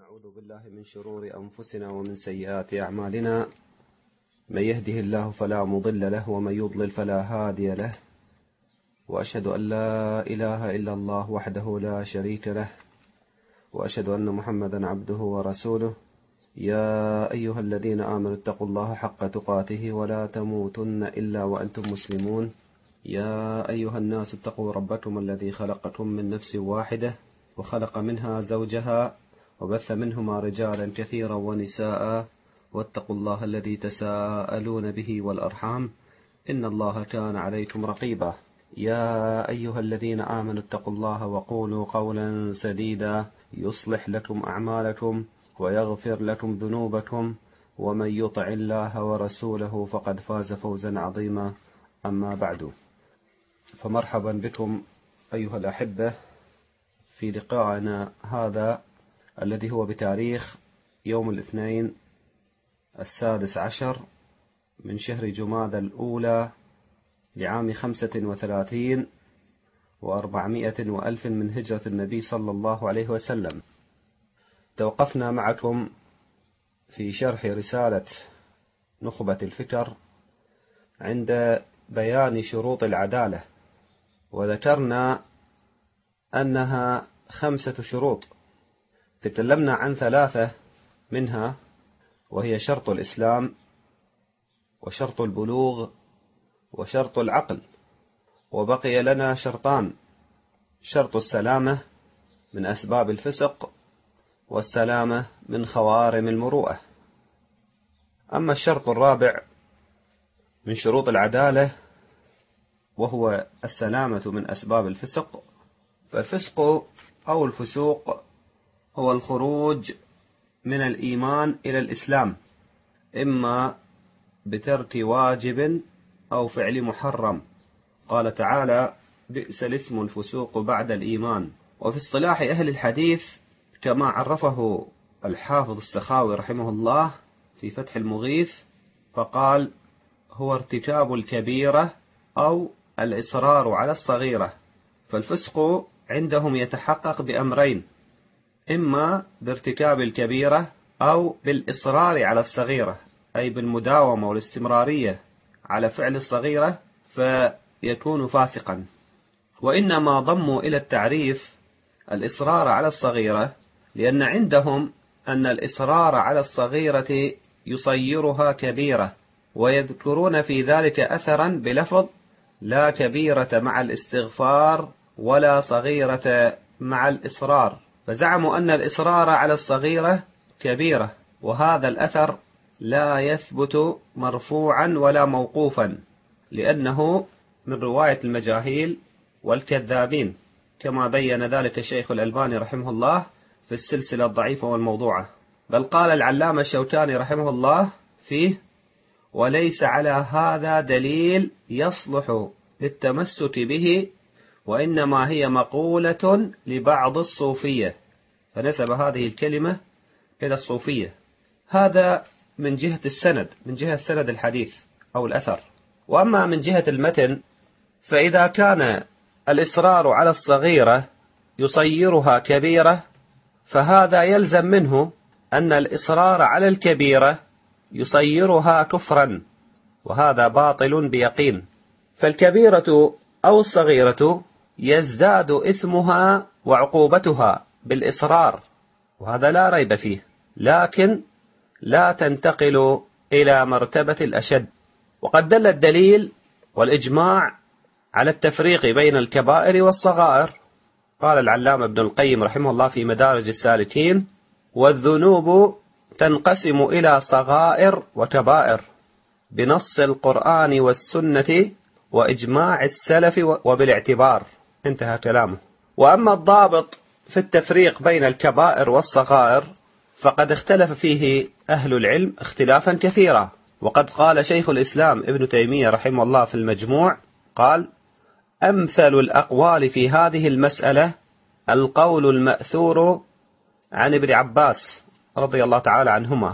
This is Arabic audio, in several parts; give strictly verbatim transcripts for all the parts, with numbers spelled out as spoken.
ونعوذ بالله من شرور أنفسنا ومن سيئات أعمالنا. من يهده الله فلا مضل له ومن يضلل فلا هادي له، وأشهد أن لا إله إلا الله وحده لا شريك له، وأشهد أن محمدا عبده ورسوله. يا أيها الذين آمنوا اتقوا الله حق تقاته ولا تموتن إلا وأنتم مسلمون. يا أيها الناس اتقوا ربكم الذي خلقكم من نفس واحدة وخلق منها زوجها وبث منهما رجالا كثيرا ونساء، واتقوا الله الذي تساءلون به والأرحام إن الله كان عليكم رقيبا. يا أيها الذين آمنوا اتقوا الله وقولوا قولا سديدا يصلح لكم أعمالكم ويغفر لكم ذنوبكم، ومن يطع الله ورسوله فقد فاز فوزا عظيما. أما بعد، فمرحبا بكم أيها الأحبة في لقائنا هذا الذي هو بتاريخ يوم الاثنين السادس عشر من شهر جمادى الأولى لعام خمسة وثلاثين وأربعمائة وألف من هجرة النبي صلى الله عليه وسلم. توقفنا معكم في شرح رسالة نخبة الفكر عند بيان شروط العدالة، وذكرنا أنها خمسة شروط. تكلمنا عن ثلاثة منها، وهي شرط الإسلام وشرط البلوغ وشرط العقل، وبقي لنا شرطان: شرط السلامة من أسباب الفسق والسلامة من خوارم المروءة. أما الشرط الرابع من شروط العدالة وهو السلامة من أسباب الفسق، فالفسق أو الفسوق هو الخروج من الإيمان إلى الإسلام، إما بترك واجب أو فعل محرم. قال تعالى: بئس الاسم الفسوق بعد الإيمان. وفي اصطلاح أهل الحديث كما عرفه الحافظ السخاوي رحمه الله في فتح المغيث، فقال: هو ارتكاب الكبيرة أو الإصرار على الصغيرة. فالفسق عندهم يتحقق بأمرين: إما بارتكاب الكبيرة أو بالإصرار على الصغيرة، أي بالمداومة والاستمرارية على فعل الصغيرة فيكون فاسقا. وإنما ضموا إلى التعريف الإصرار على الصغيرة لأن عندهم أن الإصرار على الصغيرة يصيرها كبيرة، ويذكرون في ذلك أثرا بلفظ: لا كبيرة مع الاستغفار ولا صغيرة مع الإصرار. فزعموا أن الإصرار على الصغيرة كبيرة، وهذا الأثر لا يثبت مرفوعا ولا موقوفا، لأنه من رواية المجاهيل والكذابين، كما بين ذلك الشيخ الألباني رحمه الله في السلسلة الضعيفة والموضوعة. بل قال العلامة الشوكاني رحمه الله فيه: وليس على هذا دليل يصلح للتمسك به، وإنما هي مقولة لبعض الصوفية، فنسب هذه الكلمة إلى الصوفية. هذا من جهة السند، من جهة سند الحديث أو الأثر. وأما من جهة المتن، فإذا كان الإصرار على الصغيرة يصيرها كبيرة، فهذا يلزم منه أن الإصرار على الكبيرة يصيرها كفرا، وهذا باطل بيقين. فالكبيرة أو الصغيرة يزداد إثمها وعقوبتها بالإصرار، وهذا لا ريب فيه، لكن لا تنتقل إلى مرتبة الأشد. وقد دل الدليل والإجماع على التفريق بين الكبائر والصغائر. قال العلامة ابن القيم رحمه الله في مدارج السالكين: والذنوب تنقسم إلى صغائر وكبائر بنص القرآن والسنة وإجماع السلف وبالاعتبار. انتهى كلامه. وأما الضابط في التفريق بين الكبائر والصغائر فقد اختلف فيه أهل العلم اختلافا كثيرا. وقد قال شيخ الإسلام ابن تيمية رحمه الله في المجموع، قال: أمثل الأقوال في هذه المسألة القول المأثور عن ابن عباس رضي الله تعالى عنهما،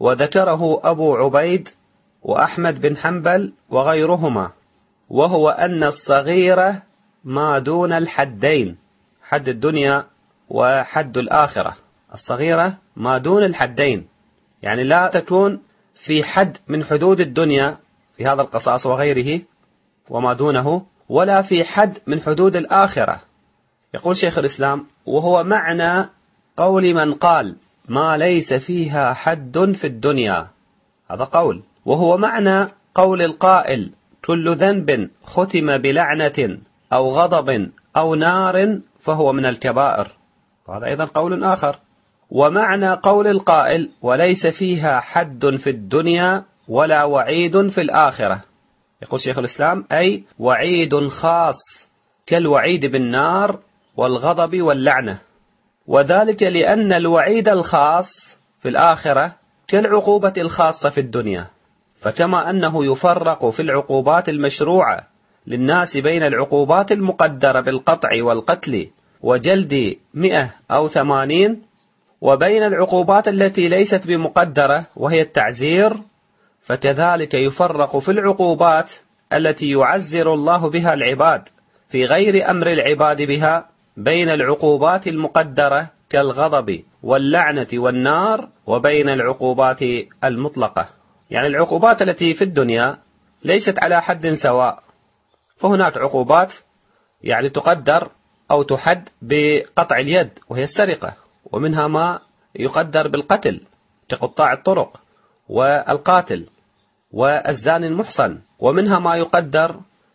وذكره أبو عبيد وأحمد بن حنبل وغيرهما، وهو أن الصغيرة ما دون الحدين، حد الدنيا وحد الآخرة. الصغيرة ما دون الحدين، يعني لا تكون في حد من حدود الدنيا في هذا القصاص وغيره وما دونه، ولا في حد من حدود الآخرة. يقول شيخ الإسلام: وهو معنى قول من قال ما ليس فيها حد في الدنيا، هذا قول. وهو معنى قول القائل كل ذنب ختم بلعنة أو غضب أو نار فهو من الكبائر، وهذا أيضا قول آخر. ومعنى قول القائل وليس فيها حد في الدنيا ولا وعيد في الآخرة، يقول شيخ الإسلام: أي وعيد خاص كالوعيد بالنار والغضب واللعنة، وذلك لأن الوعيد الخاص في الآخرة كالعقوبة الخاصة في الدنيا. فكما أنه يفرق في العقوبات المشروعة للناس بين العقوبات المقدرة بالقطع والقتل وجلد مئة أو ثمانين، وبين العقوبات التي ليست بمقدرة وهي التعزير، فكذلك يفرق في العقوبات التي يعزر الله بها العباد في غير أمر العباد بها بين العقوبات المقدرة كالغضب واللعنة والنار، وبين العقوبات المطلقة. يعني العقوبات التي في الدنيا ليست على حد سواء، فهناك عقوبات يعني تقدر أو تحد بقطع اليد وهي السرقة، ومنها ما يقدر بالقتل كقطاع الطرق والقاتل والزاني المحصن، ومنها ما يقدر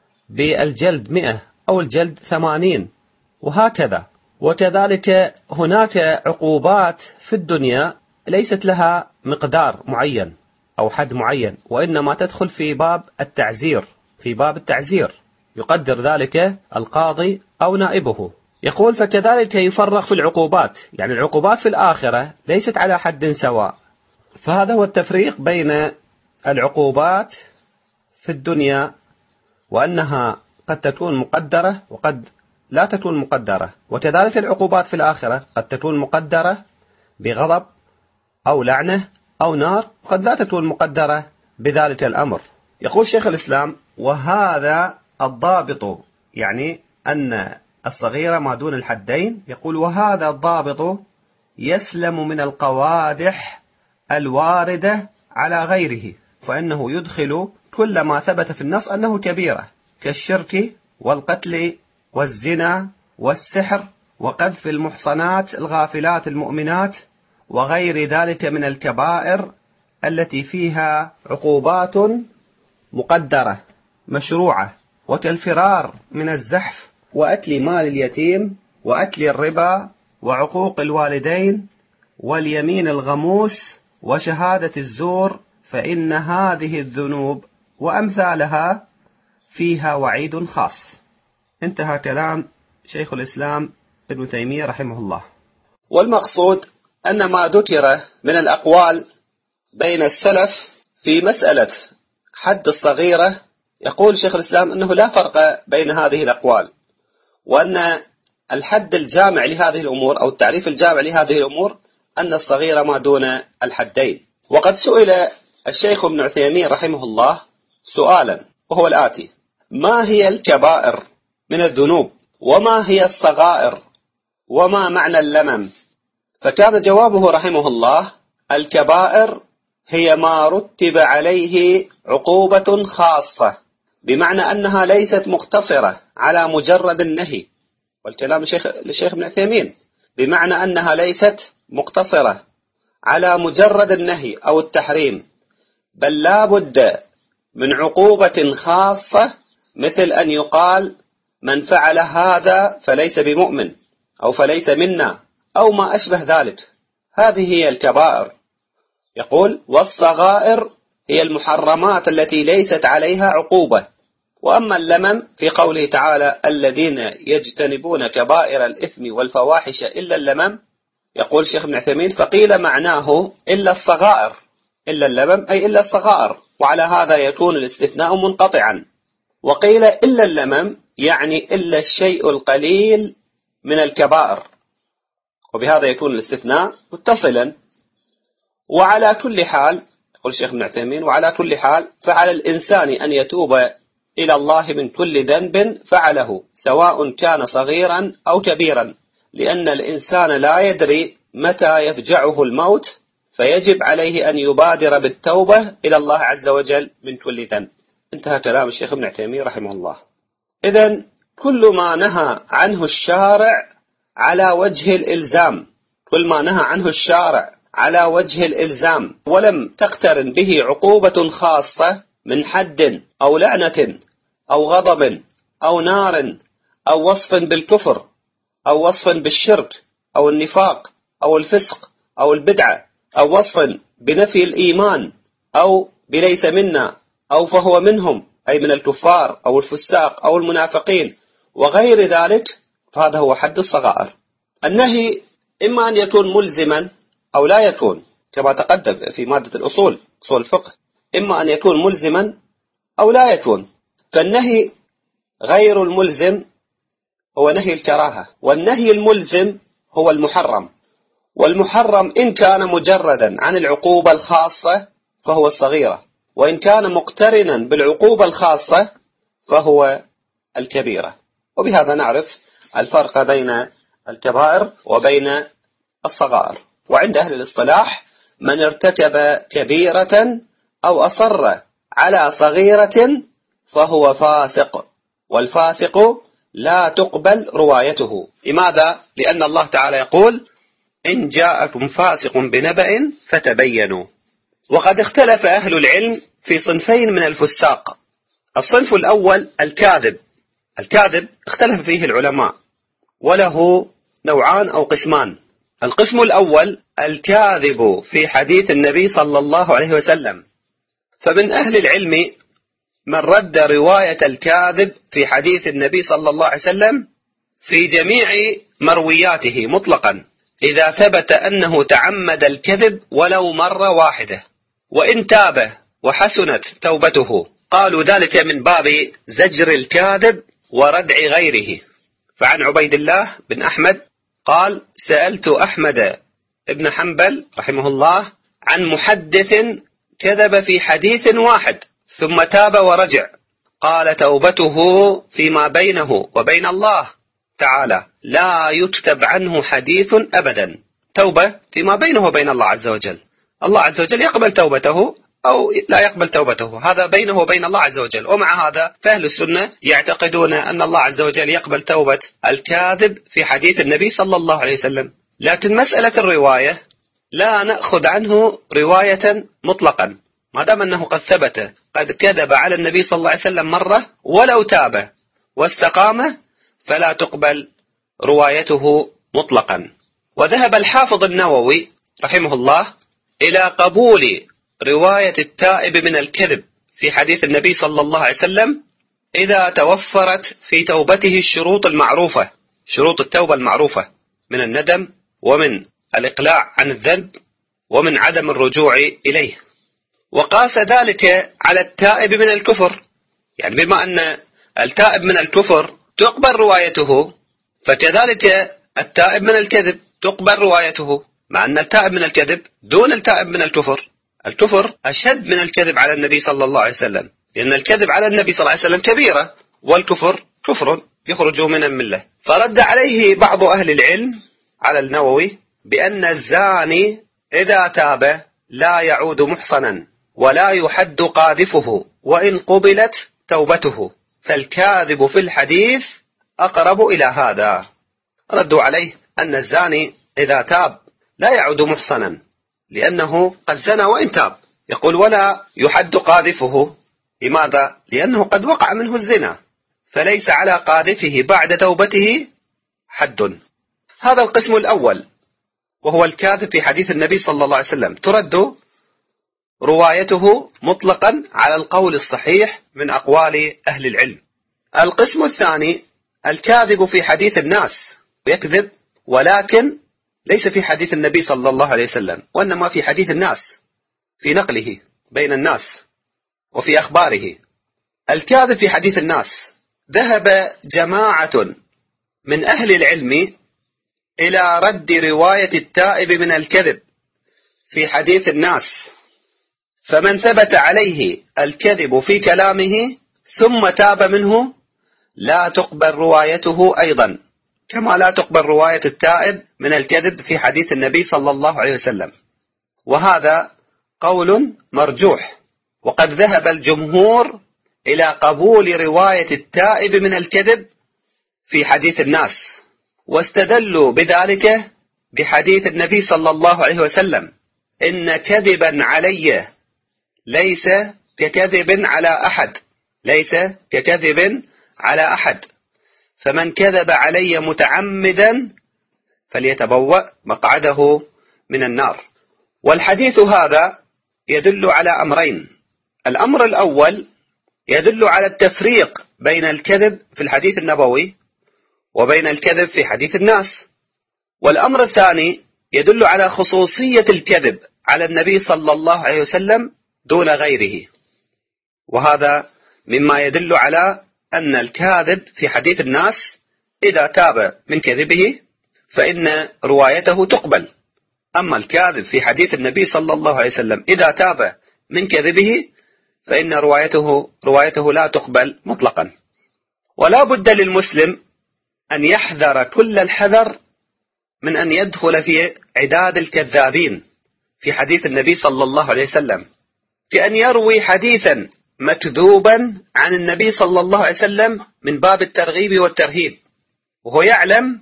بالجلد مئة أو الجلد ثمانين، وهكذا. وكذلك هناك عقوبات في الدنيا ليست لها مقدار معين أو حد معين، وإنما تدخل في باب التعزير، في باب التعزير يقدر ذلك القاضي أو نائبه. يقول: فكذلك يفرق في العقوبات، يعني العقوبات في الآخرة ليست على حد سواء. فهذا هو التفريق بين العقوبات في الدنيا، وأنها قد تكون مقدرة وقد لا تكون مقدرة، وكذلك العقوبات في الآخرة قد تكون مقدرة بغضب أو لعنة أو نار، وقد لا تكون مقدرة بذلك الأمر. يقول شيخ الإسلام: وهذا الضابط، يعني أن الصغيرة ما دون الحدين، يقول: وهذا الضابط يسلم من القوادح الواردة على غيره، فإنه يدخل كل ما ثبت في النص أنه كبيرة، كالشرك والقتل والزنا والسحر وقذف المحصنات الغافلات المؤمنات وغير ذلك من الكبائر التي فيها عقوبات مقدرة مشروعة، وكالفرار من الزحف وأكل مال اليتيم وأكل الربا وعقوق الوالدين واليمين الغموس وشهادة الزور، فإن هذه الذنوب وأمثالها فيها وعيد خاص. انتهى كلام شيخ الإسلام ابن تيمية رحمه الله. والمقصود أن ما ذكر من الأقوال بين السلف في مسألة حد الصغيرة، يقول شيخ الإسلام أنه لا فرق بين هذه الأقوال، وأن الحد الجامع لهذه الأمور أو التعريف الجامع لهذه الأمور أن الصغيرة ما دون الحدين. وقد سئل الشيخ ابن عثيمين رحمه الله سؤالا، وهو الآتي: ما هي الكبائر من الذنوب؟ وما هي الصغائر؟ وما معنى اللمم؟ فكان جوابه رحمه الله: الكبائر هي ما رتب عليه عقوبة خاصة، بمعنى أنها ليست مقتصرة على مجرد النهي، والكلام للشيخ ابن عثيمين، بمعنى أنها ليست مقتصرة على مجرد النهي أو التحريم، بل لا بد من عقوبة خاصة، مثل أن يقال من فعل هذا فليس بمؤمن أو فليس منا أو ما أشبه ذلك. هذه هي الكبائر. يقول: والصغائر هي المحرمات التي ليست عليها عقوبة. وأما اللمم في قوله تعالى: الذين يجتنبون كبائر الإثم والفواحش إلا اللمم، يقول شيخ ابن عثيمين: فقيل معناه إلا الصغائر، إلا اللمم أي إلا الصغائر، وعلى هذا يكون الاستثناء منقطعا. وقيل إلا اللمم يعني إلا الشيء القليل من الكبائر، وبهذا يكون الاستثناء متصلا. وعلى كل حال، يقول الشيخ ابن عثيمين: وعلى كل حال فعلى الإنسان أن يتوب إلى الله من كل ذنب فعله، سواء كان صغيرا أو كبيرا، لأن الإنسان لا يدري متى يفجعه الموت فيجب عليه أن يبادر بالتوبة إلى الله عز وجل من كل ذنب. انتهى كلام الشيخ ابن عثيمين رحمه الله. إذن كل ما نهى عنه الشارع على وجه الإلزام، كل ما نهى عنه الشارع على وجه الإلزام ولم تقترن به عقوبة خاصة من حد أو لعنة أو غضب أو نار أو وصف بالكفر أو وصف بالشرك أو النفاق أو الفسق أو البدعة أو وصف بنفي الإيمان أو بليس منا أو فهو منهم، أي من الكفار أو الفساق أو المنافقين وغير ذلك، فهذا هو حد الصغائر. النهي إما أن يكون ملزما أو لا يكون، كما تقدم في مادة الأصول، أصول الفقه، إما أن يكون ملزما أو لا يكون. فالنهي غير الملزم هو نهي الكراهة، والنهي الملزم هو المحرم. والمحرم إن كان مجردا عن العقوبة الخاصة فهو الصغيرة، وإن كان مقترنا بالعقوبة الخاصة فهو الكبيرة. وبهذا نعرف الفرق بين الكبائر وبين الصغائر. وعند أهل الاصطلاح من ارتكب كبيرة أو أصر على صغيرة فهو فاسق، والفاسق لا تقبل روايته. لماذا؟ لأن الله تعالى يقول إن جاءكم فاسق بنبأ فتبينوا. وقد اختلف أهل العلم في صنفين من الفساق. الصنف الأول الكاذب. الكاذب اختلف فيه العلماء وله نوعان أو قسمان. القسم الأول الكاذب في حديث النبي صلى الله عليه وسلم، فمن أهل العلم من رد رواية الكاذب في حديث النبي صلى الله عليه وسلم في جميع مروياته مطلقا إذا ثبت أنه تعمد الكذب ولو مرة واحدة، وإن تاب وحسنت توبته قالوا ذلك من باب زجر الكاذب وردع غيره. فعن عبيد الله بن أحمد قال سألت أحمد بن حنبل رحمه الله عن محدث كذب في حديث واحد ثم تاب ورجع، قال توبته فيما بينه وبين الله تعالى لا يكتب عنه حديث أبدا. توبة فيما بينه وبين الله عز وجل، الله عز وجل يقبل توبته أو لا يقبل توبته، هذا بينه وبين الله عز وجل. ومع هذا فأهل السنة يعتقدون أن الله عز وجل يقبل توبة الكاذب في حديث النبي صلى الله عليه وسلم. لكن مسألة الرواية لا نأخذ عنه رواية مطلقا، ما دام أنه قد ثبت قد كذب على النبي صلى الله عليه وسلم مرة ولو تاب واستقام فلا تقبل روايته مطلقا. وذهب الحافظ النووي رحمه الله إلى قبول رواية التائب من الكذب في حديث النبي صلى الله عليه وسلم إذا توفرت في توبته الشروط المعروفة، شروط التوبة المعروفة من الندم ومن الإقلاع عن الذنب ومن عدم الرجوع إليه. وقاس ذلك على التائب من الكفر، يعني بما أن التائب من الكفر تقبل روايته فكذلك التائب من الكذب تقبل روايته، مع أن التائب من الكذب دون التائب من الكفر. الكفر أشد من الكذب على النبي صلى الله عليه وسلم، لأن الكذب على النبي صلى الله عليه وسلم كبيرة والكفر كفر يخرج من الملة. فرد عليه بعض أهل العلم على النووي بأن الزاني إذا تاب لا يعود محصنا ولا يحد قاذفه وإن قبلت توبته، فالكاذب في الحديث أقرب إلى هذا. ردوا عليه أن الزاني إذا تاب لا يعود محصنا لأنه قد زنى وإن تاب، يقول ولا يحد قاذفه. لماذا؟ لأنه قد وقع منه الزنا فليس على قاذفه بعد توبته حد. هذا القسم الأول وهو الكاذب في حديث النبي صلى الله عليه وسلم، ترد روايته مطلقا على القول الصحيح من أقوال أهل العلم. القسم الثاني الكاذب في حديث الناس، يكذب ولكن ليس في حديث النبي صلى الله عليه وسلم وإنما في حديث الناس، في نقله بين الناس وفي أخباره. الكاذب في حديث الناس ذهب جماعة من أهل العلم إلى رد رواية التائب من الكذب في حديث الناس، فمن ثبت عليه الكذب في كلامه ثم تاب منه لا تقبل روايته أيضا، كما لا تقبل رواية التائب من الكذب في حديث النبي صلى الله عليه وسلم، وهذا قول مرجوح. وقد ذهب الجمهور إلى قبول رواية التائب من الكذب في حديث الناس، واستدلوا بذلك بحديث النبي صلى الله عليه وسلم: إن كذبا علي ليس ككذب على أحد، ليس ككذب على أحد، فمن كذب علي متعمدا فليتبوأ مقعده من النار. والحديث هذا يدل على أمرين: الأمر الأول يدل على التفريق بين الكذب في الحديث النبوي وبين الكذب في حديث الناس، والأمر الثاني يدل على خصوصية الكذب على النبي صلى الله عليه وسلم دون غيره، وهذا مما يدل على أن الكاذب في حديث الناس إذا تاب من كذبه فإن روايته تقبل، أما الكاذب في حديث النبي صلى الله عليه وسلم إذا تاب من كذبه فإن روايته روايته لا تقبل مطلقا. ولا بد للمسلم أن يحذر كل الحذر من أن يدخل في عداد الكذابين في حديث النبي صلى الله عليه وسلم، كأن يروي حديثا مكذوبا عن النبي صلى الله عليه وسلم من باب الترغيب والترهيب، وهو يعلم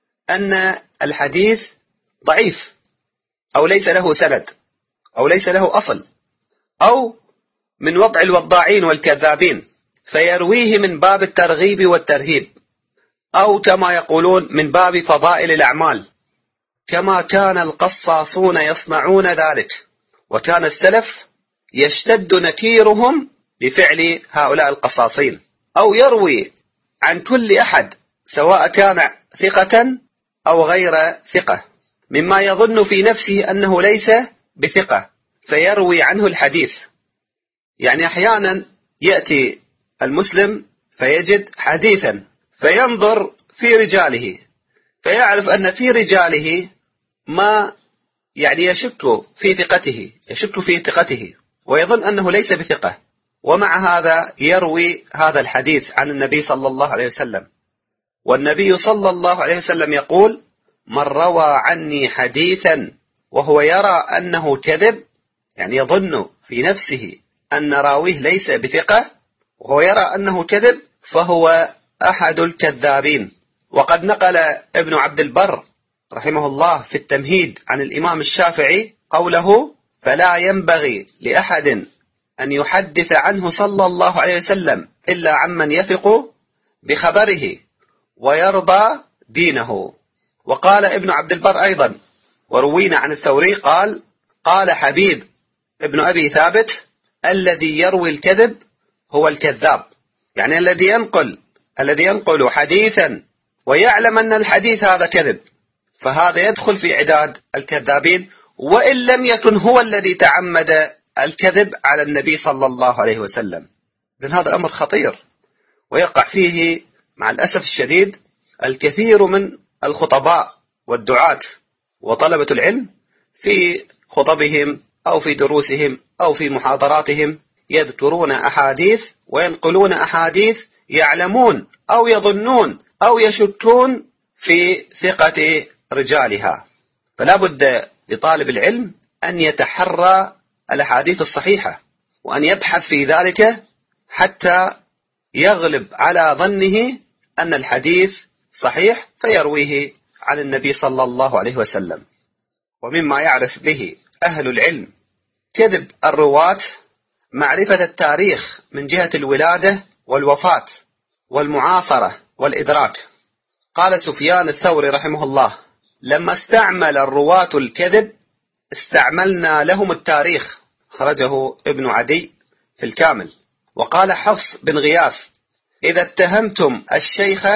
أن الحديث ضعيف أو ليس له سند أو ليس له أصل، أو من وضع الوضاعين والكذابين فيرويه من باب الترغيب والترهيب، أو كما يقولون من باب فضائل الأعمال، كما كان القصاصون يصنعون ذلك، وكان السلف يشتد نكيرهم لفعل هؤلاء القصاصين. أو يروي عن كل أحد سواء كان ثقة أو غير ثقة مما يظن في نفسه أنه ليس بثقة فيروي عنه الحديث. يعني أحيانا يأتي المسلم فيجد حديثا فينظر في رجاله فيعرف أن في رجاله ما يعني يشك في ثقته يشك في ثقته ويظن أنه ليس بثقة، ومع هذا يروي هذا الحديث عن النبي صلى الله عليه وسلم. والنبي صلى الله عليه وسلم يقول: من روى عني حديثا وهو يرى أنه كذب، يعني يظن في نفسه أن راويه ليس بثقة وهو يرى أنه كذب، فهو أحد الكذابين. وقد نقل ابن عبد البر رحمه الله في التمهيد عن الإمام الشافعي قوله: فلا ينبغي لأحد أن يحدث عنه صلى الله عليه وسلم إلا عمن يثق بخبره ويرضى دينه. وقال ابن عبد البر أيضا: وروينا عن الثوري قال: قال حبيب ابن أبي ثابت: الذي يروي الكذب هو الكذاب، يعني الذي ينقل الذي ينقل حديثا ويعلم أن الحديث هذا كذب، فهذا يدخل في عداد الكذابين، وإن لم يكن هو الذي تعمد الكذب على النبي صلى الله عليه وسلم. إذن هذا الأمر خطير، ويقع فيه مع الأسف الشديد الكثير من الخطباء والدعاة وطلبة العلم في خطبهم أو في دروسهم أو في محاضراتهم يذكرون أحاديث وينقلون أحاديث يعلمون أو يظنون أو يشكون في ثقة رجالها. فلا بد لطالب العلم أن يتحرى الأحاديث الصحيحة وأن يبحث في ذلك حتى يغلب على ظنه أن الحديث صحيح فيرويه عن النبي صلى الله عليه وسلم. ومما يعرف به أهل العلم كذب الرواة معرفة التاريخ من جهة الولادة والوفاة والمعاصرة والإدراك. قال سفيان الثوري رحمه الله: لما استعمل الرواة الكذب استعملنا لهم التاريخ، خرجه ابن عدي في الكامل. وقال حفص بن غياث: إذا اتهمتم الشيخ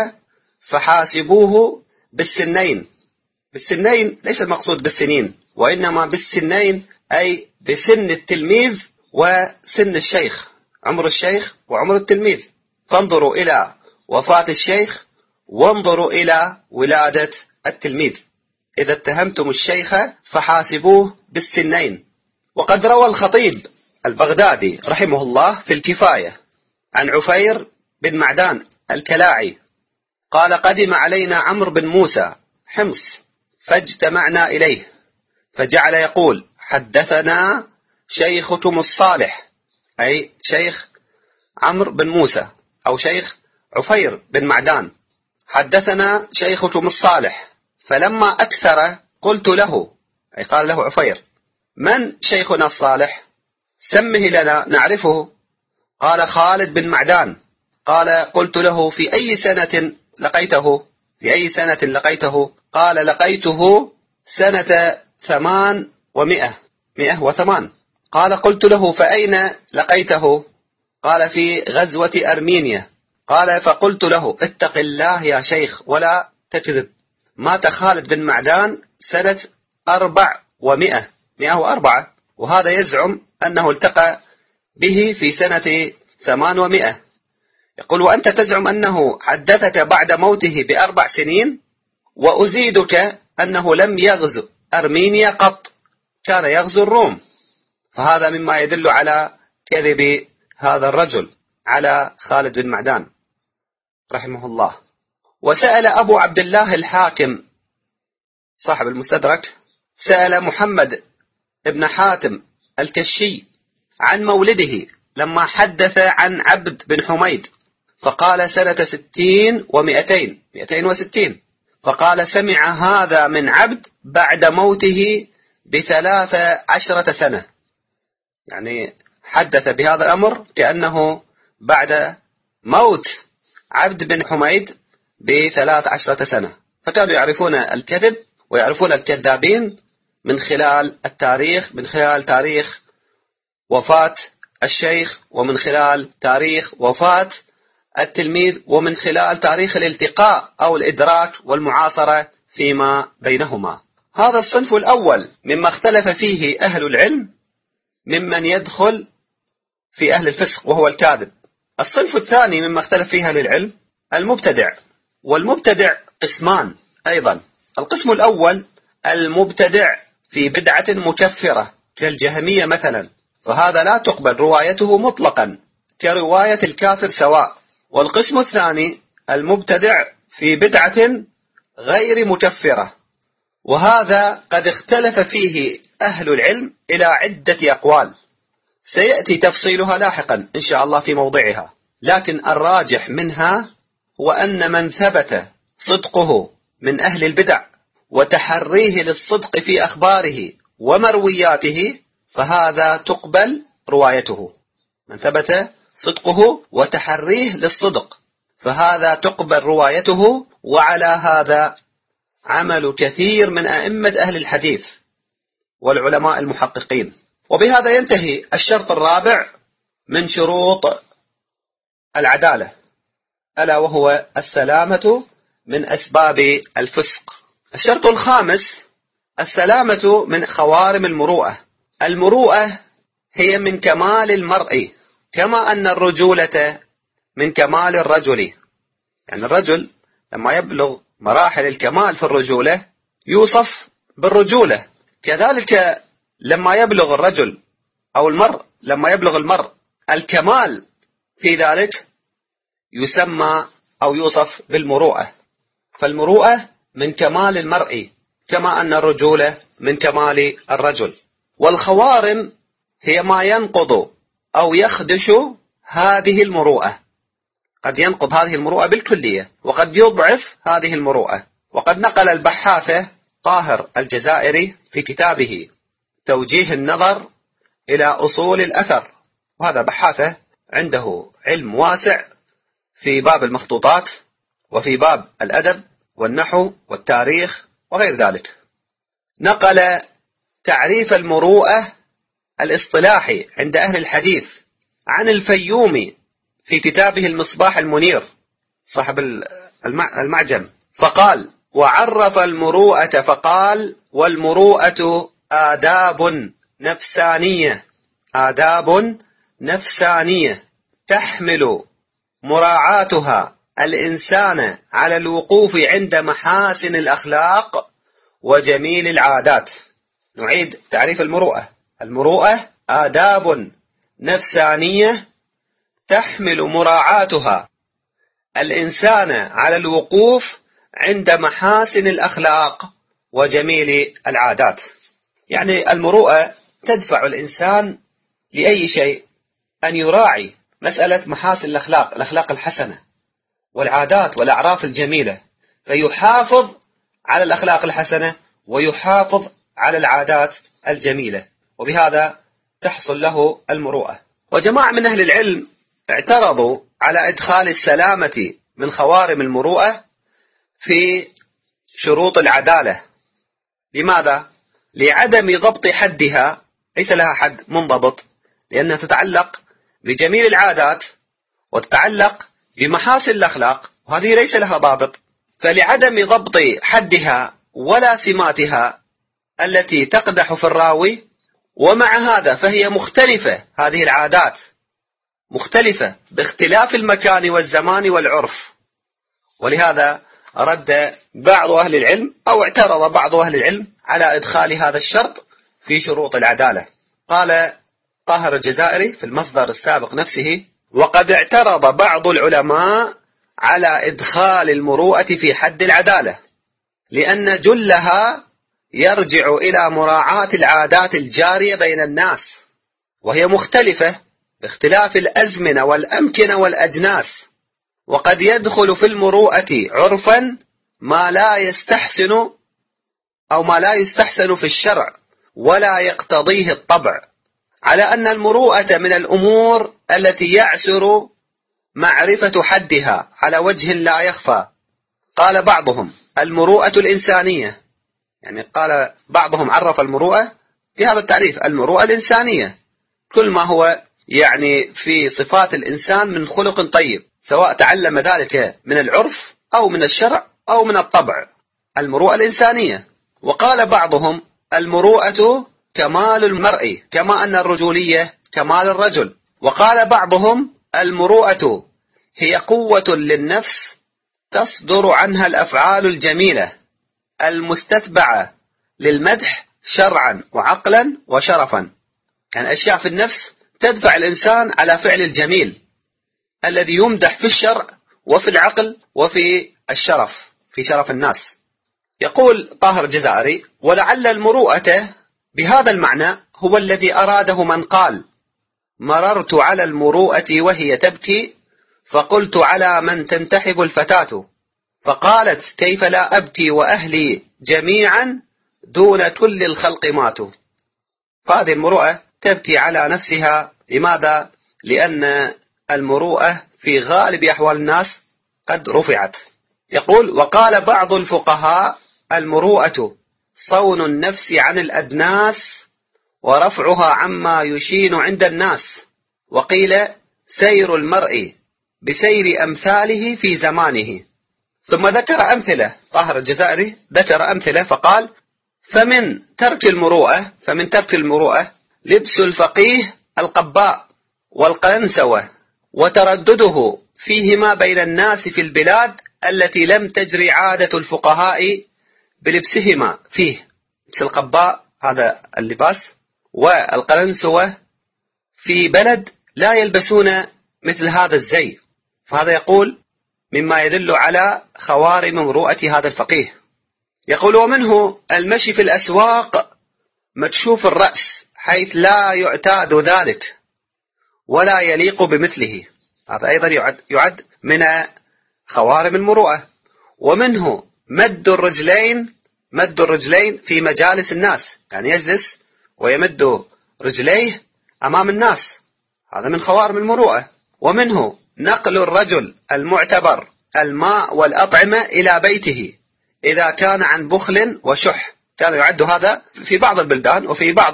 فحاسبوه بالسنين. بالسنين ليس المقصود بالسنين، وإنما بالسنين أي بسن التلميذ وسن الشيخ، عمر الشيخ وعمر التلميذ. فانظروا إلى وفاة الشيخ وانظروا إلى ولادة التلميذ. إذا اتهمتم الشيخ فحاسبوه بالسنين. وقد روى الخطيب البغدادي رحمه الله في الكفاية عن عفير بن معدان الكلاعي قال قدم علينا عمرو بن موسى حمص فاجتمعنا إليه فجعل يقول حدثنا شيختم الصالح، أي شيخ عمرو بن موسى أو شيخ عفير بن معدان، حدثنا شيختم الصالح. فلما أكثر قلت له، أي قال له عفير: من شيخنا الصالح؟ سمه لنا نعرفه. قال: خالد بن معدان. قال: قلت له: في أي سنة لقيته؟ في أي سنة لقيته؟ قال: لقيته سنة ثمان ومئة مئة وثمان. قال: قلت له: فأين لقيته؟ قال: في غزوة أرمينيا. قال: فقلت له: اتق الله يا شيخ ولا تكذب، مات خالد بن معدان سنة أربع ومئة مئة وأربعة، وهذا يزعم أنه التقى به في سنة ثمان ومئة. يقول: وأنت تزعم أنه حدثك بعد موته بأربع سنين، وأزيدك أنه لم يغزو أرمينيا قط، كان يغزو الروم. فهذا مما يدل على كذب هذا الرجل على خالد بن معدان رحمه الله. وسأل أبو عبد الله الحاكم صاحب المستدرك، سأل محمد ابن حاتم الكشي عن مولده لما حدث عن عبد بن حميد، فقال: سنة ستين ومئتين مئتين وستين. فقال: سمع هذا من عبد بعد موته بثلاث عشرة سنة، يعني حدث بهذا الأمر كأنه بعد موت عبد بن حميد بثلاث عشرة سنة. فكانوا يعرفون الكذب ويعرفون الكذابين من خلال التاريخ، من خلال تاريخ وفاة الشيخ، ومن خلال تاريخ وفاة التلميذ، ومن خلال تاريخ الالتقاء أو الإدراك والمعاصرة فيما بينهما. هذا الصنف الأول مما اختلف فيه أهل العلم ممن يدخل في أهل الفسق وهو الكاذب. الصنف الثاني مما اختلف فيه أهل العلم المبتدع، والمبتدع قسمان أيضا. القسم الأول المبتدع في بدعة مكفرة كالجهمية مثلا، فهذا لا تقبل روايته مطلقا كرواية الكافر سواء. والقسم الثاني المبتدع في بدعة غير مكفرة، وهذا قد اختلف فيه أهل العلم إلى عدة أقوال سيأتي تفصيلها لاحقا إن شاء الله في موضعها، لكن الراجح منها هو أن من ثبت صدقه من أهل البدع وتحريه للصدق في أخباره ومروياته فهذا تقبل روايته. من ثبت صدقه وتحريه للصدق فهذا تقبل روايته. وعلى هذا عمل كثير من أئمة أهل الحديث والعلماء المحققين. وبهذا ينتهي الشرط الرابع من شروط العدالة، ألا وهو السلامة من أسباب الفسق. الشرط الخامس السلامة من خوارم المروءة. المروءة هي من كمال المرء، كما أن الرجولة من كمال الرجل. يعني الرجل لما يبلغ مراحل الكمال في الرجولة يوصف بالرجولة، كذلك لما يبلغ الرجل أو المرء لما يبلغ المرء الكمال في ذلك يسمى أو يوصف بالمروءة. فالمروءة من كمال المرء كما أن الرجولة من كمال الرجل. والخوارم هي ما ينقض أو يخدش هذه المروءة، قد ينقض هذه المروءة بالكلية وقد يضعف هذه المروءة. وقد نقل البحاثة طاهر الجزائري في كتابه توجيه النظر إلى أصول الأثر، وهذا بحاثة عنده علم واسع في باب المخطوطات وفي باب الأدب والنحو والتاريخ وغير ذلك. نقل تعريف المروءة الاصطلاحي عند أهل الحديث عن الفيومي في كتابه المصباح المنير صاحب المعجم، فقال: وعرف المروءة فقال: والمروءة آداب نفسانية آداب نفسانية تحمل مراعاتها الإنسان على الوقوف عند محاسن الأخلاق وجميل العادات. نعيد تعريف المروءة: المروءة آداب نفسانية تحمل مراعاتها الإنسان على الوقوف عند محاسن الأخلاق وجميل العادات. يعني المروءة تدفع الإنسان لأي شيء أن يراعي مسألة محاسن الأخلاق، الأخلاق الحسنة والعادات والأعراف الجميلة، فيحافظ على الأخلاق الحسنة ويحافظ على العادات الجميلة، وبهذا تحصل له المروءة. وجماعة من أهل العلم اعترضوا على إدخال السلامة من خوارم المروءة في شروط العدالة. لماذا؟ لعدم ضبط حدها، ليس لها حد منضبط، لأنها تتعلق بجميل العادات وتتعلق بمحاسن الأخلاق، وهذه ليس لها ضابط. فلعدم ضبط حدها ولا سماتها التي تقدح في الراوي، ومع هذا فهي مختلفة، هذه العادات مختلفة باختلاف المكان والزمان والعرف، ولهذا رد بعض أهل العلم أو اعترض بعض أهل العلم على إدخال هذا الشرط في شروط العدالة. قال طاهر الجزائري في المصدر السابق نفسه: وقد اعترض بعض العلماء على إدخال المروءة في حد العدالة، لأن جلها يرجع إلى مراعاة العادات الجارية بين الناس، وهي مختلفة باختلاف الأزمنة والأمكنة والأجناس، وقد يدخل في المروءة عرفا ما لا يستحسن أو ما لا يستحسن في الشرع ولا يقتضيه الطبع، على أن المروءة من الأمور التي يعسر معرفة حدها على وجه لا يخفى. قال بعضهم المروءة الإنسانية، يعني قال بعضهم عرف المروءة بهذا التعريف: المروءة الإنسانية كل ما هو يعني في صفات الإنسان من خلق طيب، سواء تعلم ذلك من العرف أو من الشرع أو من الطبع، المروءة الإنسانية. وقال بعضهم المروءة كمال المرء، كما أن الرجولية كمال الرجل. وقال بعضهم المروءة هي قوة للنفس تصدر عنها الأفعال الجميلة المستتبعة للمدح شرعا وعقلا وشرفا، يعني أشياء في النفس تدفع الإنسان على فعل الجميل الذي يمدح في الشرع وفي العقل وفي الشرف، في شرف الناس. يقول طاهر الجزائري: ولعل المروءة بهذا المعنى هو الذي أراده من قال: مررت على المروءة وهي تبكي فقلت على من تنتحب الفتاة، فقالت كيف لا أبكي وأهلي جميعا دون كل الخلق ماتوا. فهذه المروءة تبكي على نفسها. لماذا؟ لأن المروءة في غالب أحوال الناس قد رفعت. يقول: وقال بعض الفقهاء المروءة صون النفس عن الأدناس ورفعها عما يشين عند الناس، وقيل سير المرء بسير أمثاله في زمانه. ثم ذكر أمثلة، طاهر الجزائري ذكر أمثلة فقال: فمن ترك المروءة فمن ترك المروءة لبس الفقيه القباء والقنسوة وتردده فيهما بين الناس في البلاد التي لم تجري عادة الفقهاء بلبسهما فيه. لبس القباء هذا اللباس، والقنسوة في بلد لا يلبسون مثل هذا الزي، فهذا يقول مما يدل على خوارم مروءة هذا الفقيه. يقول: ومنه المشي في الأسواق مكشوف الرأس حيث لا يعتاد ذلك ولا يليق بمثله، هذا أيضا يعد, يعد من خوارم المروءة. ومنه مد الرجلين مد الرجلين في مجالس الناس، يعني يجلس ويمد رجليه أمام الناس، هذا من خوارم المروءة. ومنه نقل الرجل المعتبر الماء والأطعمة إلى بيته إذا كان عن بخل وشح، كان يعد هذا في بعض البلدان وفي بعض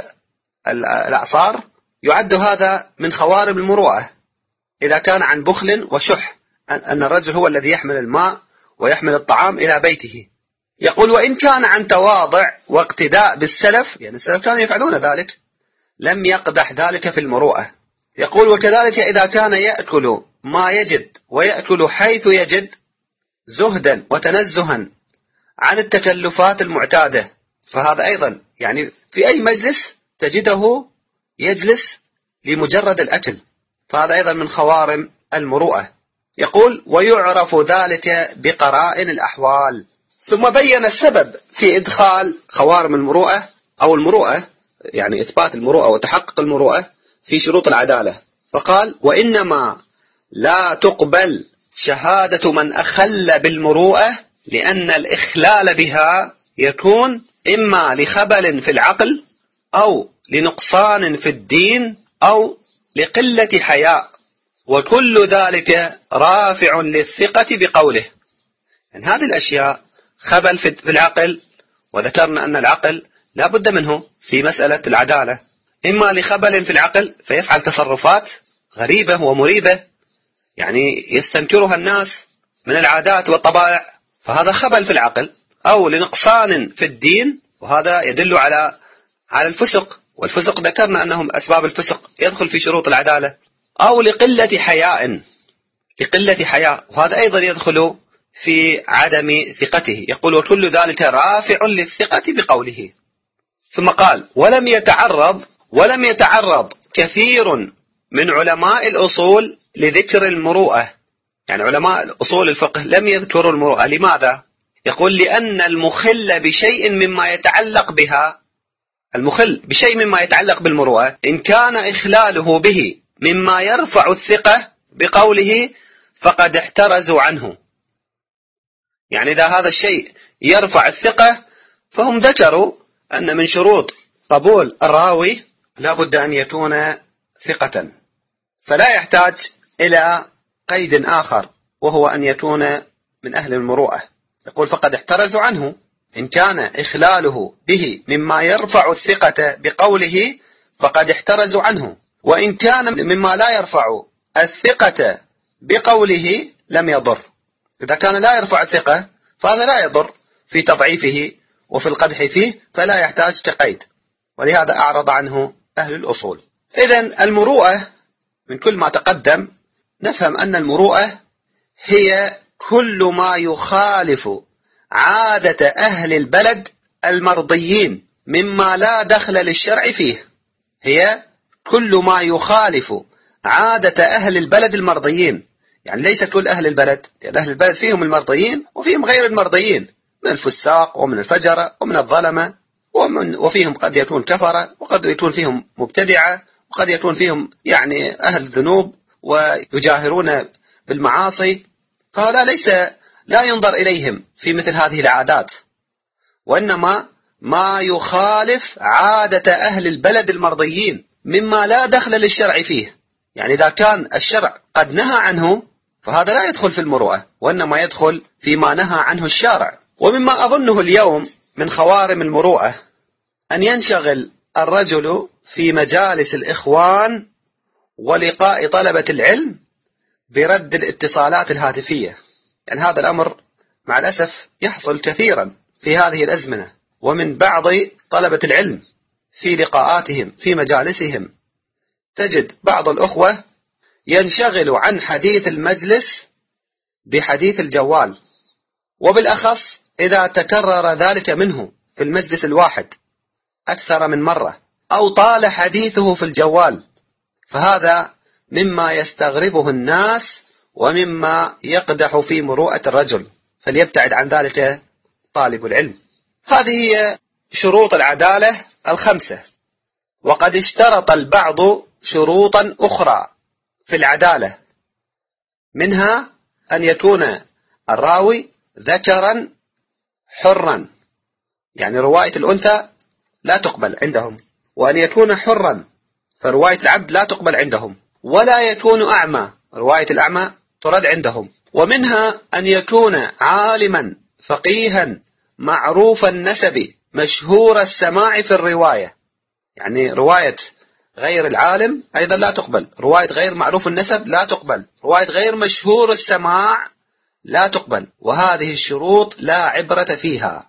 الأعصار يعد هذا من خوارم المروءة، إذا كان عن بخل وشح، أن الرجل هو الذي يحمل الماء ويحمل الطعام إلى بيته. يقول: وإن كان عن تواضع واقتداء بالسلف، يعني السلف كانوا يفعلون ذلك، لم يقدح ذلك في المروءة. يقول: وكذلك إذا كان يأكل ما يجد ويأكل حيث يجد زهدا وتنزها عن التكلفات المعتادة، فهذا أيضا يعني في أي مجلس تجده يجلس لمجرد الأكل، فهذا أيضا من خوارم المروءة. يقول ويعرف ذلك بقرائن الأحوال. ثم بين السبب في إدخال خوارم المروءة أو المروءة، يعني إثبات المروءة وتحقق المروءة في شروط العدالة، فقال وإنما لا تقبل شهادة من أخل بالمروءة لأن الإخلال بها يكون إما لخبل في العقل أو لنقصان في الدين أو لقلة حياء، وكل ذلك رافع للثقة بقوله. يعني هذه الأشياء خبل في العقل، وذكرنا أن العقل لا بد منه في مسألة العدالة، إما لخبل في العقل فيفعل تصرفات غريبة ومريبة يعني يستنكرها الناس من العادات والطبائع، فهذا خبل في العقل، أو لنقصان في الدين، وهذا يدل على على الفسق، والفسق ذكرنا أنهم أسباب الفسق يدخل في شروط العدالة، أو لقلة حياء لقلة حياء وهذا أيضا يدخل في عدم ثقته. يقول وكل ذلك رافع للثقة بقوله. ثم قال ولم يتعرض ولم يتعرض كثير من علماء الأصول لذكر المروءة، يعني علماء أصول الفقه لم يذكروا المروءة. لماذا؟ يقول لأن المخل بشيء مما يتعلق بها، المخل بشيء مما يتعلق بالمروءة إن كان إخلاله به مما يرفع الثقة بقوله فقد احترزوا عنه. يعني إذا هذا الشيء يرفع الثقة فهم ذكروا أن من شروط قبول الراوي لا بد أن يكون ثقة، فلا يحتاج إلى قيد آخر وهو أن يكون من أهل المروءة. يقول فقد احترزوا عنه إن كان إخلاله به مما يرفع الثقة بقوله فقد احترزوا عنه، وإن كان مما لا يرفع الثقة بقوله لم يضر. إذا كان لا يرفع الثقة فهذا لا يضر في تضعيفه وفي القدح فيه، فلا يحتاج كقيد، ولهذا أعرض عنه أهل الأصول. إذن المروءة من كل ما تقدم نفهم أن المروءة هي كل ما يخالف عادة أهل البلد المرضيين مما لا دخل للشرع فيه. هي كل ما يخالف عادة أهل البلد المرضيين، يعني ليس كل أهل البلد، يعني أهل البلد فيهم المرضيين وفيهم غير المرضيين من الفساق ومن الفجرة ومن الظلمة، ومن وفيهم قد يكون كفرة، وقد يكون فيهم مبتدعة، وقد يكون فيهم يعني أهل ذنوب ويجاهرون بالمعاصي. فهؤلاء ليس لا ينظر إليهم في مثل هذه العادات، وإنما ما يخالف عادة أهل البلد المرضيين مما لا دخل للشرع فيه. يعني إذا كان الشرع قد نهى عنه فهذا لا يدخل في المروءة، وإنما يدخل فيما نهى عنه الشارع. ومما أظنه اليوم من خوارم المروءة أن ينشغل الرجل في مجالس الإخوان ولقاء طلبة العلم برد الاتصالات الهاتفية. يعني هذا الأمر مع الأسف يحصل كثيرا في هذه الأزمنة، ومن بعض طلبة العلم في لقاءاتهم في مجالسهم تجد بعض الأخوة ينشغل عن حديث المجلس بحديث الجوال، وبالأخص إذا تكرر ذلك منه في المجلس الواحد أكثر من مرة أو طال حديثه في الجوال، فهذا مما يستغربه الناس ومما يقدح في مروءة الرجل، فليبتعد عن ذلك طالب العلم. هذه هي شروط العدالة الخمسة. وقد اشترط البعض شروطا أخرى في العدالة، منها أن يكون الراوي ذكرا حرا، يعني رواية الأنثى لا تقبل عندهم، وأن يكون حرا فرواية العبد لا تقبل عندهم، ولا يكون أعمى، رواية الأعمى ترد عندهم. ومنها أن يكون عالما فقيها معروف النسب مشهور السماع في الرواية، يعني رواية غير العالم أيضا لا تقبل، رواية غير معروف النسب لا تقبل، رواية غير مشهور السماع لا تقبل. وهذه الشروط لا عبرة فيها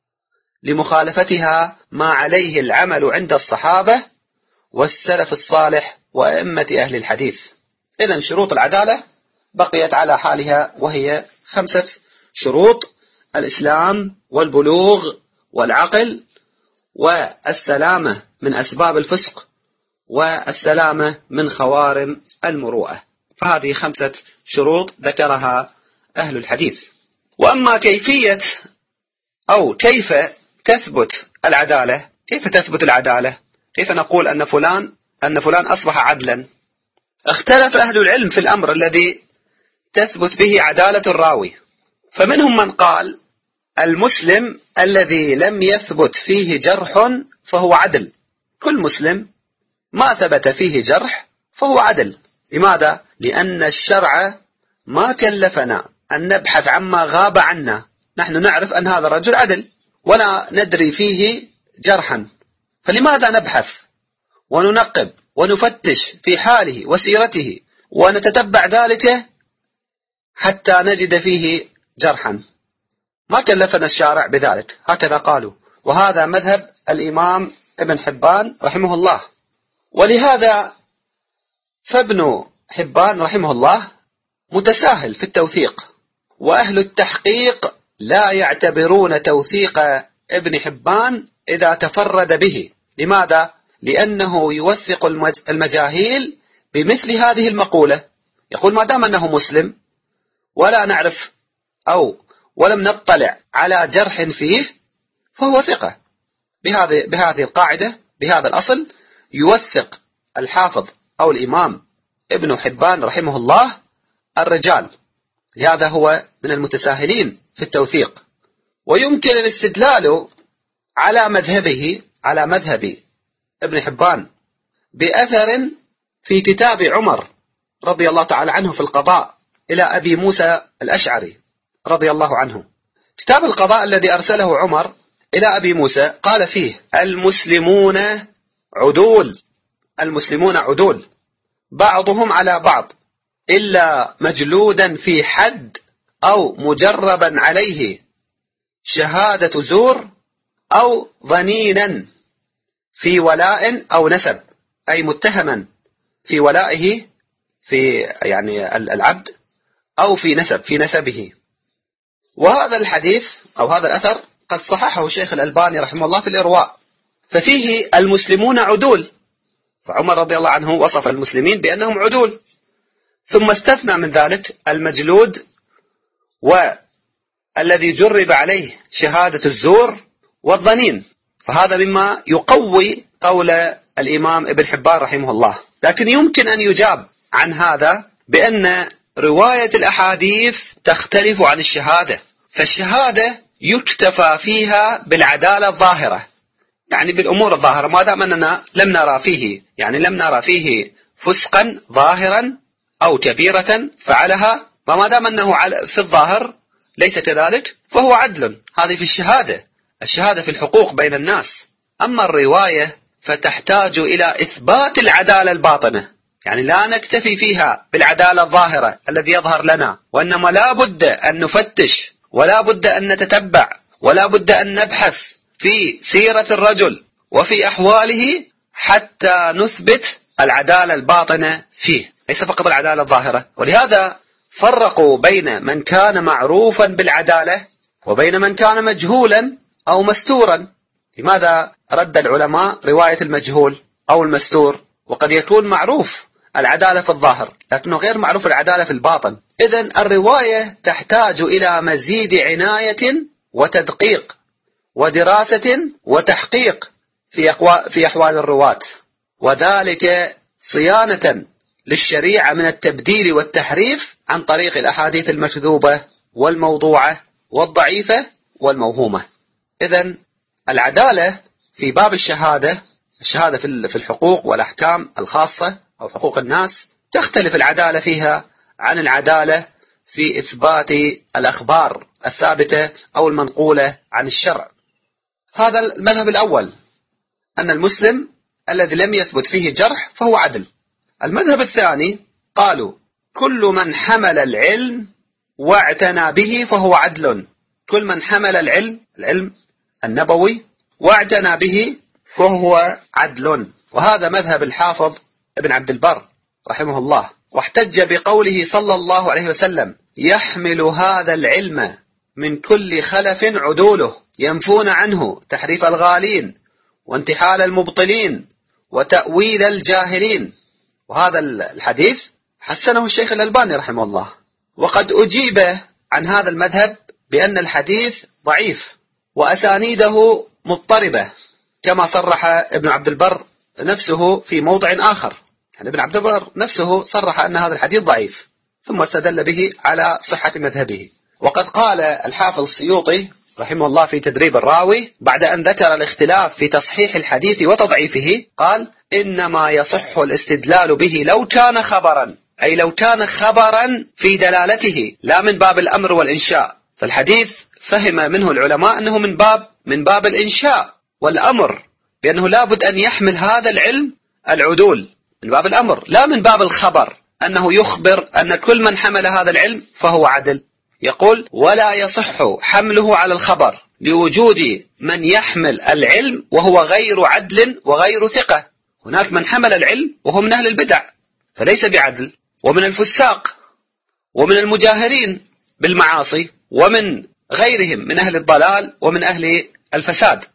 لمخالفتها ما عليه العمل عند الصحابة والسلف الصالح وأئمة أهل الحديث. إذن شروط العدالة بقيت على حالها، وهي خمسة شروط: الإسلام والبلوغ والعقل والسلامة من أسباب الفسق والسلامة من خوارم المروءة. هذه خمسة شروط ذكرها أهل الحديث. وأما كيفية أو كيف تثبت العدالة، كيف تثبت العدالة؟ كيف نقول أن فلان أن فلان أصبح عدلا؟ اختلف أهل العلم في الأمر الذي تثبت به عدالة الراوي. فمنهم من قال المسلم الذي لم يثبت فيه جرح فهو عدل، كل مسلم ما ثبت فيه جرح فهو عدل. لماذا؟ لأن الشرع ما كلفنا أن نبحث عما غاب عنا، نحن نعرف أن هذا الرجل عدل ولا ندري فيه جرحا، فلماذا نبحث وننقب ونفتش في حاله وسيرته ونتتبع ذلك حتى نجد فيه جرحا؟ ما كلفنا الشارع بذلك، هكذا قالوا. وهذا مذهب الإمام ابن حبان رحمه الله. ولهذا فابن حبان رحمه الله متساهل في التوثيق، وأهل التحقيق لا يعتبرون توثيق ابن حبان إذا تفرد به. لماذا؟ لأنه يوثق المجاهيل بمثل هذه المقولة، يقول ما دام أنه مسلم ولا نعرف أو ولم نطلع على جرح فيه فهو ثقة. بهذه بهذه القاعدة، بهذا الأصل، يوثق الحافظ أو الإمام ابن حبان رحمه الله الرجال. لهذا هو من المتساهلين في التوثيق. ويمكن الاستدلال على مذهبه على مذهب ابن حبان بأثر في كتاب عمر رضي الله تعالى عنه في القضاء إلى أبي موسى الأشعري رضي الله عنه. كتاب القضاء الذي أرسله عمر إلى أبي موسى قال فيه المسلمون عدول، المسلمون عدول بعضهم على بعض إلا مجلودا في حد أو مجربا عليه شهادة زور أو ظنينا في ولاء أو نسب، أي متهما في ولائه في يعني العبد أو في نسب في نسبه. وهذا الحديث أو هذا الأثر قد صححه الشيخ الألباني رحمه الله في الإرواء، ففيه المسلمون عدول، فعمر رضي الله عنه وصف المسلمين بأنهم عدول، ثم استثنى من ذلك المجلود والذي جرب عليه شهادة الزور والظنين، فهذا مما يقوي قول الإمام ابن حبان رحمه الله. لكن يمكن أن يجاب عن هذا بأن رواية الأحاديث تختلف عن الشهادة، فالشهادة يكتفى فيها بالعدالة الظاهرة، يعني بالأمور الظاهرة، ما دام أننا لم نرى فيه يعني لم نرى فيه فسقا ظاهرا أو كبيرة فعلها، وما دام أنه في الظاهر ليس كذلك فهو عدل. هذه في الشهادة، الشهادة في الحقوق بين الناس. أما الرواية فتحتاج إلى إثبات العدالة الباطنة، يعني لا نكتفي فيها بالعدالة الظاهرة الذي يظهر لنا، وإنما لا بد أن نفتش ولا بد أن نتتبع ولا بد أن نبحث في سيرة الرجل وفي أحواله حتى نثبت العدالة الباطنة فيه، ليس فقط العدالة الظاهرة. ولهذا فرقوا بين من كان معروفا بالعدالة وبين من كان مجهولا أو مستورا. لماذا رد العلماء رواية المجهول أو المستور؟ وقد يكون معروف العدالة في الظاهر لكنه غير معروف العدالة في الباطن. إذن الرواية تحتاج إلى مزيد عناية وتدقيق ودراسة وتحقيق في في أحوال الرواة، وذلك صيانة للشريعة من التبديل والتحريف عن طريق الأحاديث المكذوبة والموضوعة والضعيفة والموهومة. إذن العدالة في باب الشهادة، الشهادة في الحقوق والأحكام الخاصة أو حقوق الناس، تختلف العدالة فيها عن العدالة في إثبات الأخبار الثابتة أو المنقولة عن الشرع. هذا المذهب الأول، أن المسلم الذي لم يثبت فيه جرح فهو عدل. المذهب الثاني قالوا كل من حمل العلم واعتنى به فهو عدل، كل من حمل العلم العلم النبوي واعتنى به فهو عدل. وهذا مذهب الحافظ ابن عبد البر رحمه الله، واحتج بقوله صلى الله عليه وسلم يحمل هذا العلم من كل خلف عدوله ينفون عنه تحريف الغالين وانتحال المبطلين وتأويل الجاهلين. وهذا الحديث حسنه الشيخ الألباني رحمه الله. وقد أجيب عن هذا المذهب بأن الحديث ضعيف وأسانيده مضطربة، كما صرح ابن عبد البر نفسه في موضع آخر. يعني ابن عبد البر نفسه صرح أن هذا الحديث ضعيف، ثم استدل به على صحة مذهبه. وقد قال الحافظ السيوطي رحمه الله في تدريب الراوي بعد أن ذكر الاختلاف في تصحيح الحديث وتضعيفه، قال: إنما يصح الاستدلال به لو كان خبرا، أي لو كان خبرا في دلالته، لا من باب الأمر والإنشاء. فالحديث فهم منه العلماء أنه من باب من باب الإنشاء والأمر، بأنه لابد أن يحمل هذا العلم العدول، من باب الأمر لا من باب الخبر، أنه يخبر أن كل من حمل هذا العلم فهو عدل. يقول: ولا يصح حمله على الخبر لوجود من يحمل العلم وهو غير عدل وغير ثقة. هناك من حمل العلم وهو من أهل البدع فليس بعدل، ومن الفساق، ومن المجاهرين بالمعاصي، ومن غيرهم من أهل الضلال ومن أهل الفساد،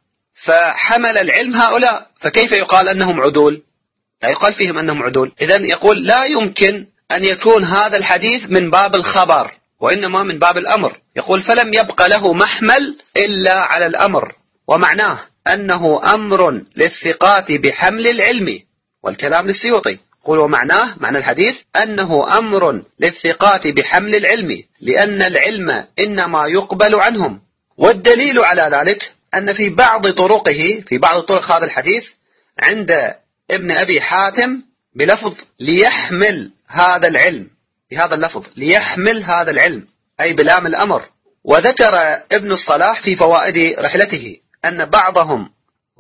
فحمل العلم هؤلاء، فكيف يقال أنهم عدول؟ لا يقال فيهم أنهم عدول. إذن يقول: لا يمكن أن يكون هذا الحديث من باب الخبر، وإنما من باب الأمر. يقول: فلم يبق له محمل إلا على الأمر، ومعناه أنه أمر للثقات بحمل العلم. والكلام للسيوطي. يقول: ومعناه معنى الحديث أنه أمر للثقات بحمل العلم، لأن العلم إنما يقبل عنهم. والدليل على ذلك أن في بعض طرقه في بعض طرق هذا الحديث عند ابن أبي حاتم بلفظ ليحمل هذا العلم، بهذا اللفظ ليحمل هذا العلم، أي بلام الأمر. وذكر ابن الصلاح في فوائد رحلته أن بعضهم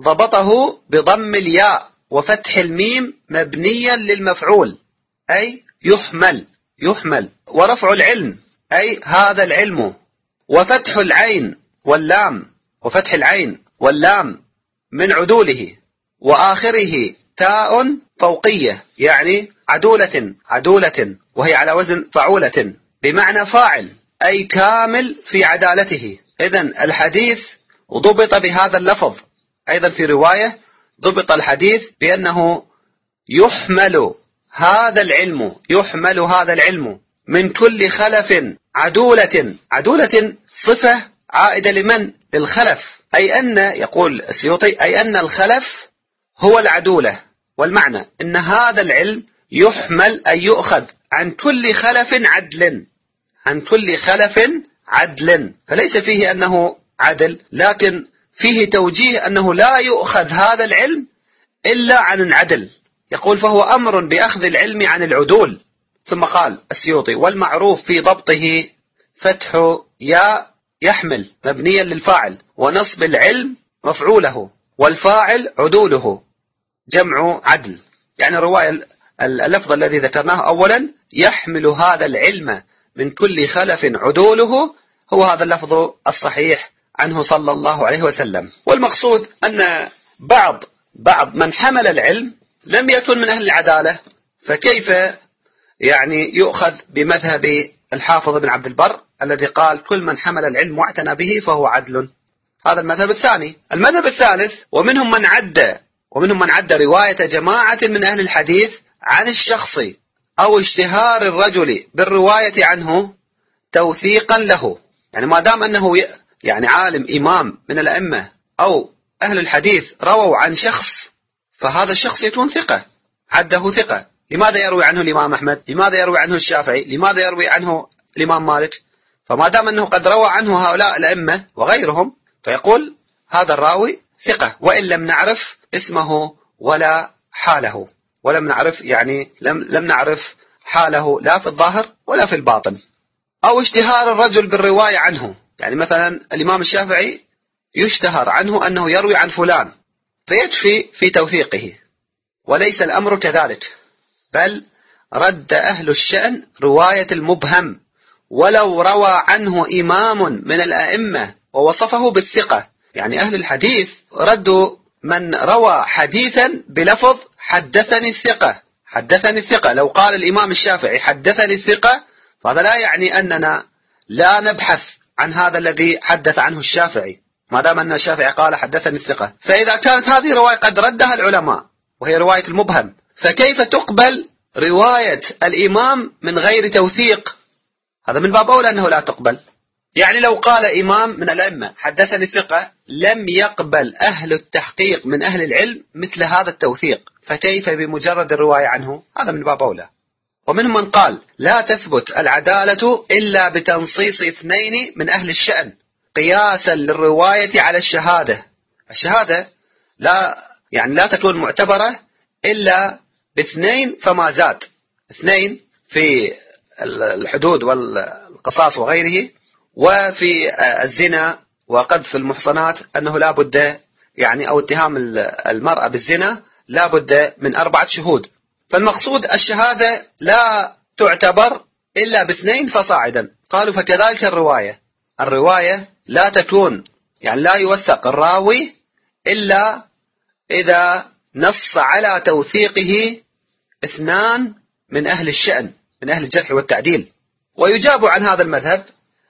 ضبطه بضم الياء وفتح الميم مبنيا للمفعول، أي يحمل يحمل، ورفع العلم أي هذا العلم، وفتح العين واللام وفتح العين واللام من عدوله، وآخره تاء فوقية يعني عدولة عدولة، وهي على وزن فعولة بمعنى فاعل، أي كامل في عدالته. إذن الحديث ضبط بهذا اللفظ. أيضا في رواية ضبط الحديث بأنه يحمل هذا العلم يحمل هذا العلم من كل خلف عدولة. عدولة صفة عائدة لمن؟ للخلف، أي أن يقول السيوطي أي أن الخلف هو العدولة. والمعنى أن هذا العلم يحمل أي يؤخذ عن كل خلف عدل، عن كل خلف عدل، فليس فيه أنه عدل، لكن فيه توجيه أنه لا يؤخذ هذا العلم إلا عن العدل. يقول: فهو أمر بأخذ العلم عن العدول. ثم قال السيوطي: والمعروف في ضبطه فتح يا يحمل مبنيا للفاعل، ونصب العلم مفعوله، والفاعل عدوله جمع عدل. يعني الرواية اللفظ الذي ذكرناه أولا يحمل هذا العلم من كل خلف عدوله هو هذا اللفظ الصحيح عنه صلى الله عليه وسلم. والمقصود أن بعض بعض من حمل العلم لم يكن من أهل العدالة، فكيف يعني يؤخذ بمذهب الحافظ بن عبد البر الذي قال: كل من حمل العلم واعتنى به فهو عدل؟ هذا المذهب الثاني. المذهب الثالث: ومنهم من عد ومنهم من عد رواية جماعة من أهل الحديث عن الشخص أو اشتهار الرجل بالرواية عنه توثيقا له. يعني ما دام أنه يعني عالم إمام من الأئمة أو أهل الحديث رووا عن شخص، فهذا الشخص يكون ثقة، عده ثقة. لماذا يروي عنه الإمام أحمد؟ لماذا يروي عنه الشافعي؟ لماذا يروي عنه الإمام مالك؟ فما دام أنه قد روى عنه هؤلاء الأئمة وغيرهم، فيقول هذا الراوي ثقة، وإن لم نعرف اسمه ولا حاله، ولم نعرف يعني لم لم نعرف حاله لا في الظاهر ولا في الباطن. أو اشتهار الرجل بالرواية عنه، يعني مثلا الإمام الشافعي يشتهر عنه أنه يروي عن فلان، فيكفي في توثيقه. وليس الأمر كذلك، بل رد أهل الشأن رواية المبهم ولو روى عنه إمام من الأئمة ووصفه بالثقة. يعني أهل الحديث ردوا من روى حديثا بلفظ حدثني الثقة حدثني الثقة. لو قال الإمام الشافعي حدثني الثقة، فهذا لا يعني أننا لا نبحث عن هذا الذي حدث عنه الشافعي، ما دام أن الشافعي قال حدثني الثقة. فإذا كانت هذه رواية قد ردها العلماء وهي رواية المبهم، فكيف تقبل رواية الإمام من غير توثيق، هذا من باب أولى أنه لا تقبل. يعني لو قال إمام من الأئمة حدثني ثقة، لم يقبل أهل التحقيق من أهل العلم مثل هذا التوثيق، فكيف بمجرد الرواية عنه؟ هذا من باب أولى. ومنهم من قال لا تثبت العدالة إلا بتنصيص اثنين من أهل الشأن قياسا للرواية على الشهادة. الشهادة لا يعني لا تكون معتبرة إلا باثنين فما زاد، اثنين في الحدود والقصاص وغيره، وفي الزنا وقذف المحصنات أنه لا بد يعني أو اتهام المرأة بالزنا لا بد من أربعة شهود. فالمقصود الشهادة لا تعتبر إلا باثنين فصاعدا. قالوا فكذلك الرواية، الرواية لا تكون يعني لا يوثق الراوي إلا إذا نص على توثيقه اثنان من أهل الشأن من أهل الجرح والتعديل. ويجاب عن هذا المذهب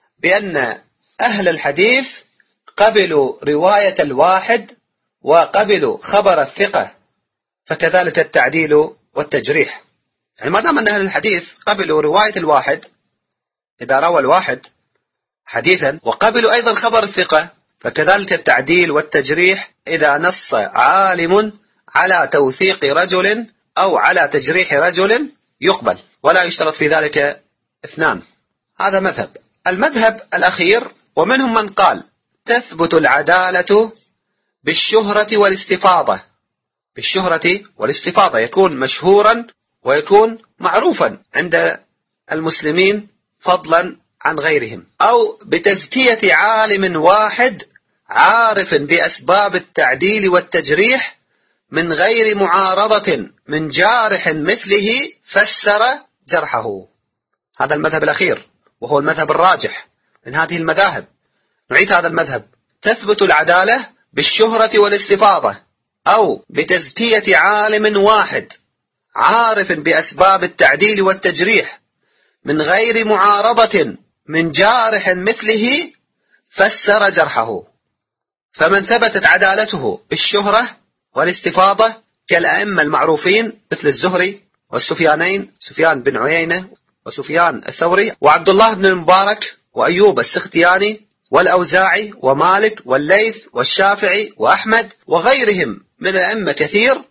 بأن أهل الحديث قبلوا رواية الواحد وقبلوا خبر الثقة، فكذلك التعديل والتجريح. يعني ما دام أن أهل الحديث قبلوا رواية الواحد إذا روى الواحد حديثا، وقبلوا أيضا خبر الثقة، فكذلك التعديل والتجريح إذا نص عالم على توثيق رجل أو على تجريح رجل يقبل، ولا يشترط في ذلك اثنان. هذا مذهب. المذهب الأخير ومنهم من قال تثبت العدالة بالشهرة والاستفاضة. بالشهرة والاستفاضة يكون مشهورا ويكون معروفا عند المسلمين فضلا عن غيرهم، أو بتزكية عالم واحد عارف بأسباب التعديل والتجريح من غير معارضة من جارح مثله فسر جرحه. هذا المذهب الأخير وهو المذهب الراجح من هذه المذاهب. نعيد هذا المذهب: تثبت العدالة بالشهرة والاستفاضة أو بتزكية عالم واحد عارف بأسباب التعديل والتجريح من غير معارضة من جارح مثله فسر جرحه. فمن ثبتت عدالته بالشهرة والاستفاضة كالأئمة المعروفين مثل الزهري والسفيانين، سفيان بن عيينة وسفيان الثوري وعبد الله بن المبارك وأيوب السختياني والأوزاعي ومالك والليث والشافعي وأحمد وغيرهم من الأئمة كثير،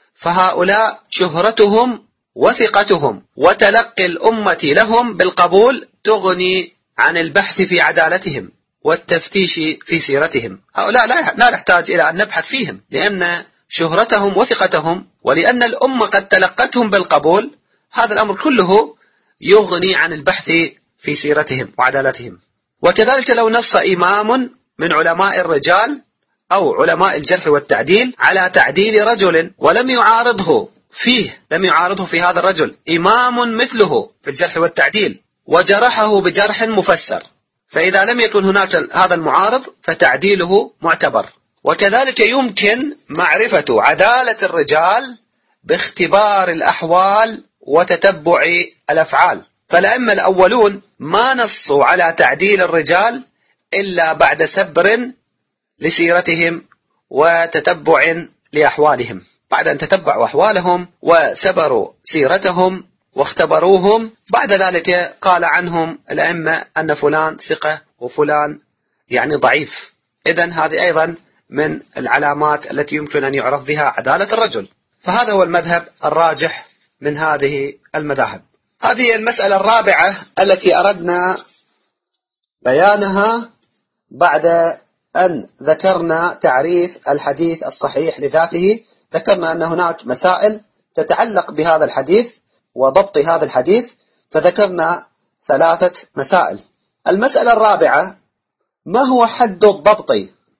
فهؤلاء شهرتهم وثقتهم وتلقي الأمة لهم بالقبول تغني عن البحث في عدالتهم والتفتيش في سيرتهم. هؤلاء لا نحتاج إلى أن نبحث فيهم، لأن شهرتهم وثقتهم ولأن الأمة قد تلقتهم بالقبول، هذا الأمر كله يغني عن البحث في سيرتهم وعدالتهم. وكذلك لو نص إمام من علماء الرجال أو علماء الجرح والتعديل على تعديل رجل ولم يعارضه فيه، لم يعارضه في هذا الرجل إمام مثله في الجرح والتعديل وجرحه بجرح مفسر، فإذا لم يكن هناك هذا المعارض فتعديله معتبر. وكذلك يمكن معرفة عدالة الرجال باختبار الأحوال وتتبع الأفعال. فالأئمة الأولون ما نصوا على تعديل الرجال إلا بعد سبر لسيرتهم وتتبع لأحوالهم. بعد أن تتبعوا أحوالهم وسبروا سيرتهم واختبروهم، بعد ذلك قال عنهم الأئمة أن فلان ثقة وفلان يعني ضعيف. إذن هذه أيضا من العلامات التي يمكن أن يعرف بها عدالة الرجل. فهذا هو المذهب الراجح من هذه المذاهب. هذه المسألة الرابعة التي أردنا بيانها بعد أن ذكرنا تعريف الحديث الصحيح لذاته. ذكرنا أن هناك مسائل تتعلق بهذا الحديث وضبط هذا الحديث، فذكرنا ثلاثة مسائل. المسألة الرابعة: ما هو حد الضبط؟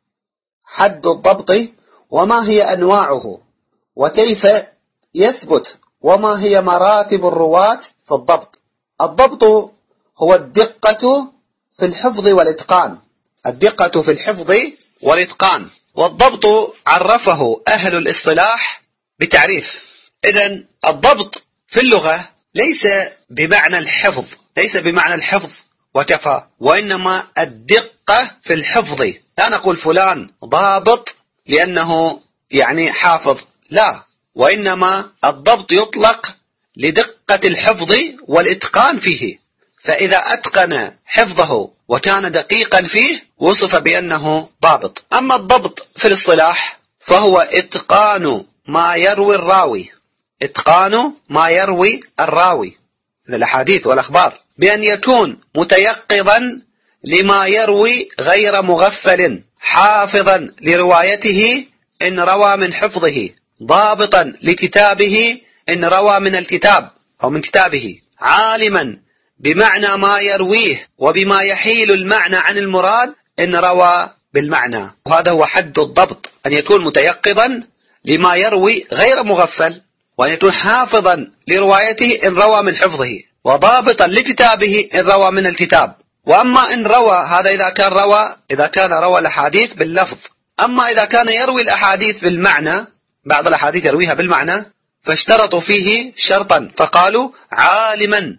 حد الضبط وما هي أنواعه وكيف يثبت وما هي مراتب الرواة في الضبط؟ الضبط هو الدقة في الحفظ والإتقان، الدقة في الحفظ والإتقان. والضبط عرفه أهل الاصطلاح بتعريف. إذن الضبط في اللغة ليس بمعنى الحفظ، ليس بمعنى الحفظ وكفى، وإنما الدقة في الحفظ. لا نقول فلان ضابط لأنه يعني حافظ، لا، وإنما الضبط يطلق لدقة دقة الحفظ والإتقان فيه، فإذا أتقن حفظه وكان دقيقا فيه وصف بأنه ضابط. أما الضبط في الاصطلاح فهو إتقان ما يروي الراوي، إتقان ما يروي الراوي من الأحاديث والأخبار، بأن يكون متيقظا لما يروي غير مغفل، حافظا لروايته إن روى من حفظه، ضابطا لكتابه إن روى من الكتاب أو من كتابه، عالما بمعنى ما يرويه وبما يحيل المعنى عن المراد إن روى بالمعنى. وهذا هو حد الضبط، أن يكون متيقظا لما يروي غير مغفل، وأن يكون حافظا لروايته إن روى من حفظه، وضابطا لكتابه إن روى من الكتاب. وأما إن روى، هذا إذا كان روى إذا كان روى الأحاديث باللفظ. أما إذا كان يروي الأحاديث بالمعنى، بعض الأحاديث يرويها بالمعنى، فاشترطوا فيه شرطا فقالوا عالما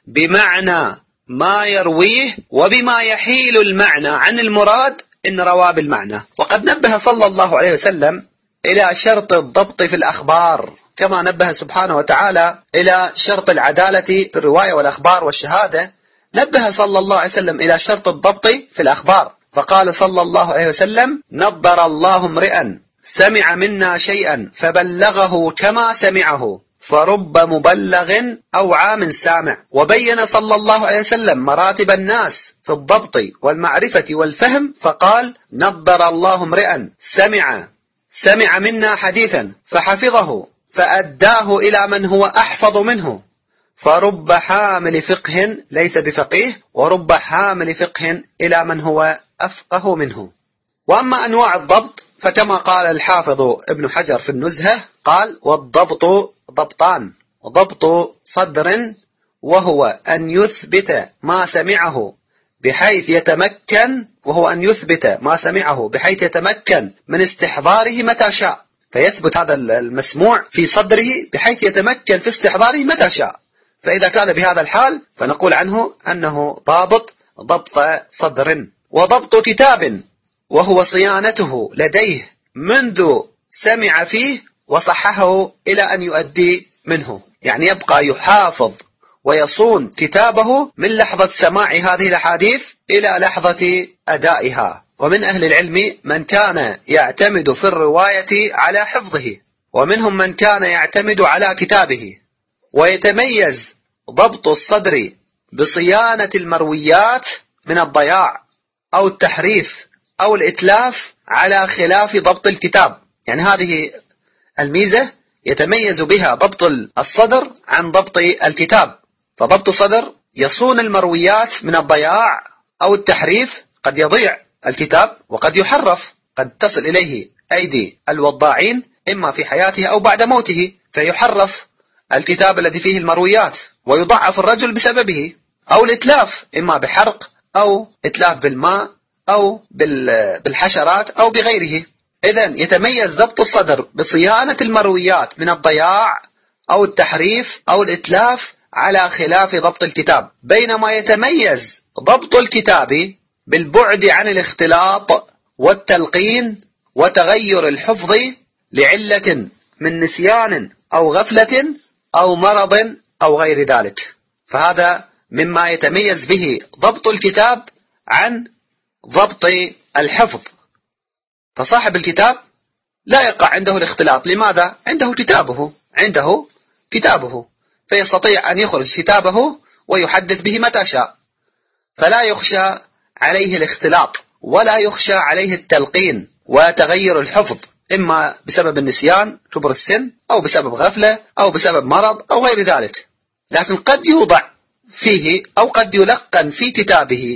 بمعنى ما يرويه وبما يحيل المعنى عن المراد إن روى بالمعنى. وقد نبه صلى الله عليه وسلم إلى شرط الضبط في الأخبار، كما نبه سبحانه وتعالى إلى شرط العدالة في الرواية والأخبار والشهادة. نبه صلى الله عليه وسلم إلى شرط الضبط في الأخبار، فقال صلى الله عليه وسلم: نضر الله امرئا سمع منا شيئا فبلغه كما سمعه، فرب مبلغ أوعى من سامع. وبين صلى الله عليه وسلم مراتب الناس في الضبط والمعرفة والفهم، فقال: نضر الله امرئا سمع سمع منا حديثا فحفظه فأداه إلى من هو أحفظ منه، فرب حامل فقه ليس بفقيه، ورب حامل فقه إلى من هو أفقه منه. وأما أنواع الضبط فكما قال الحافظ ابن حجر في النزهة قال: والضبط ضبطان: ضبط صدر وهو أن يثبت ما سمعه بحيث يتمكن وهو أن يثبت ما سمعه بحيث يتمكن من استحضاره متى شاء، فيثبت هذا المسموع في صدره بحيث يتمكن في استحضاره متى شاء. فإذا كان بهذا الحال فنقول عنه أنه ضابط ضبط صدر. وضبط كتاب وهو صيانته لديه منذ سمع فيه وصححه إلى أن يؤدي منه، يعني يبقى يحافظ ويصون كتابه من لحظة سماع هذه الأحاديث إلى لحظة أدائها. ومن أهل العلم من كان يعتمد في الرواية على حفظه، ومنهم من كان يعتمد على كتابه. ويتميز ضبط الصدر بصيانة المرويات من الضياع أو التحريف أو الإتلاف على خلاف ضبط الكتاب، يعني هذه الميزة يتميز بها ضبط الصدر عن ضبط الكتاب. فضبط الصدر يصون المرويات من الضياع أو التحريف، قد يضيع الكتاب وقد يحرف، قد تصل إليه أيدي الوضاعين إما في حياته أو بعد موته، فيحرف الكتاب الذي فيه المرويات ويضعف الرجل بسببه، أو الإتلاف إما بحرق أو إتلاف بالماء أو بالحشرات أو بغيره. إذن يتميز ضبط الصدر بصيانة المرويات من الضياع أو التحريف أو الإتلاف على خلاف ضبط الكتاب، بينما يتميز ضبط الكتاب بالبعد عن الاختلاط والتلقين وتغير الحفظ لعلة من نسيان أو غفلة أو مرض أو غير ذلك. فهذا مما يتميز به ضبط الكتاب عن ضبط الحفظ. فصاحب الكتاب لا يقع عنده الاختلاط، لماذا؟ عنده كتابه عنده كتابه فيستطيع أن يخرج كتابه ويحدث به متى شاء، فلا يخشى عليه الاختلاط ولا يخشى عليه التلقين وتغير الحفظ، إما بسبب النسيان كبر السن أو بسبب غفلة أو بسبب مرض أو غير ذلك. لكن قد يوضع فيه أو قد يلقن في كتابه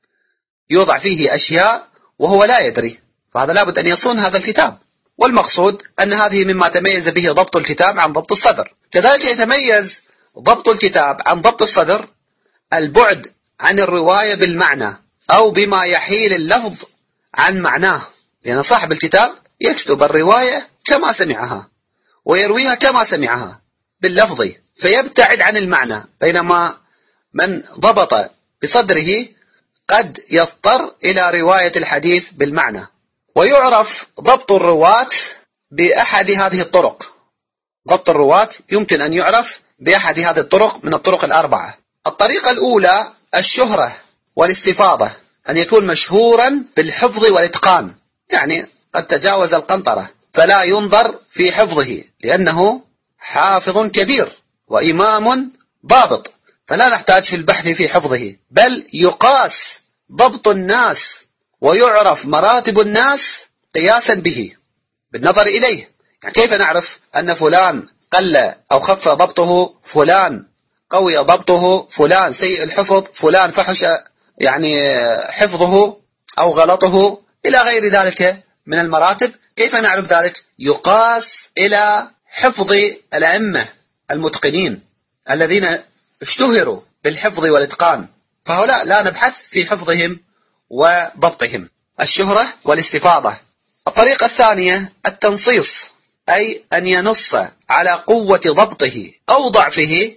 يوضع فيه أشياء وهو لا يدري، فهذا لابد أن يصون هذا الكتاب. والمقصود أن هذه مما تميز به ضبط الكتاب عن ضبط الصدر. كذلك يتميز ضبط الكتاب عن ضبط الصدر البعد عن الرواية بالمعنى أو بما يحيل اللفظ عن معناه، لأن صاحب الكتاب يكتب الرواية كما سمعها ويرويها كما سمعها باللفظ فيبتعد عن المعنى، بينما من ضبط بصدره قد يضطر إلى رواية الحديث بالمعنى. ويعرف ضبط الرواة بأحد هذه الطرق. ضبط الرواة يمكن أن يعرف بأحد هذه الطرق من الطرق الأربعة. الطريقة الأولى الشهرة والاستفاضة، أن يكون مشهورا بالحفظ والإتقان، يعني قد تجاوز القنطرة فلا ينظر في حفظه لأنه حافظ كبير وإمام ضابط، فلا نحتاج في البحث في حفظه، بل يقاس ضبط الناس ويعرف مراتب الناس قياسا به بالنظر إليه. يعني كيف نعرف أن فلان قل أو خف ضبطه، فلان قوي ضبطه، فلان سيء الحفظ، فلان فحش يعني حفظه أو غلطه إلى غير ذلك من المراتب؟ كيف نعرف ذلك؟ يقاس إلى حفظ الأئمة المتقنين الذين اشتهروا بالحفظ والإتقان، فهؤلاء لا نبحث في حفظهم وضبطهم. الشهرة والاستفاضة. الطريقة الثانية التنصيص، أي أن ينص على قوة ضبطه أو ضعفه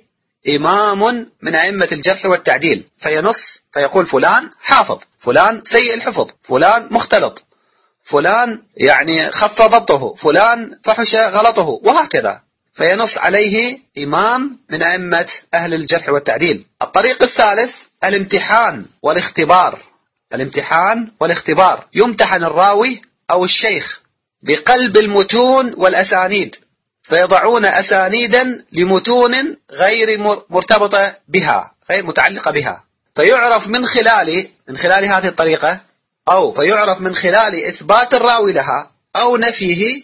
إمام من أئمة الجرح والتعديل، فينص فيقول فلان حافظ، فلان سيء الحفظ، فلان مختلط، فلان يعني خف ضبطه، فلان فحش غلطه، وهكذا، فينص عليه إمام من أئمة أهل الجرح والتعديل. الطريق الثالث الامتحان والاختبار. الامتحان والاختبار، يمتحن الراوي أو الشيخ بقلب المتون والأسانيد، فيضعون أسانيدا لمتون غير مرتبطة بها، غير متعلقة بها، فيعرف من خلال من خلال هذه الطريقة، أو فيعرف من خلال إثبات الراوي لها أو نفيه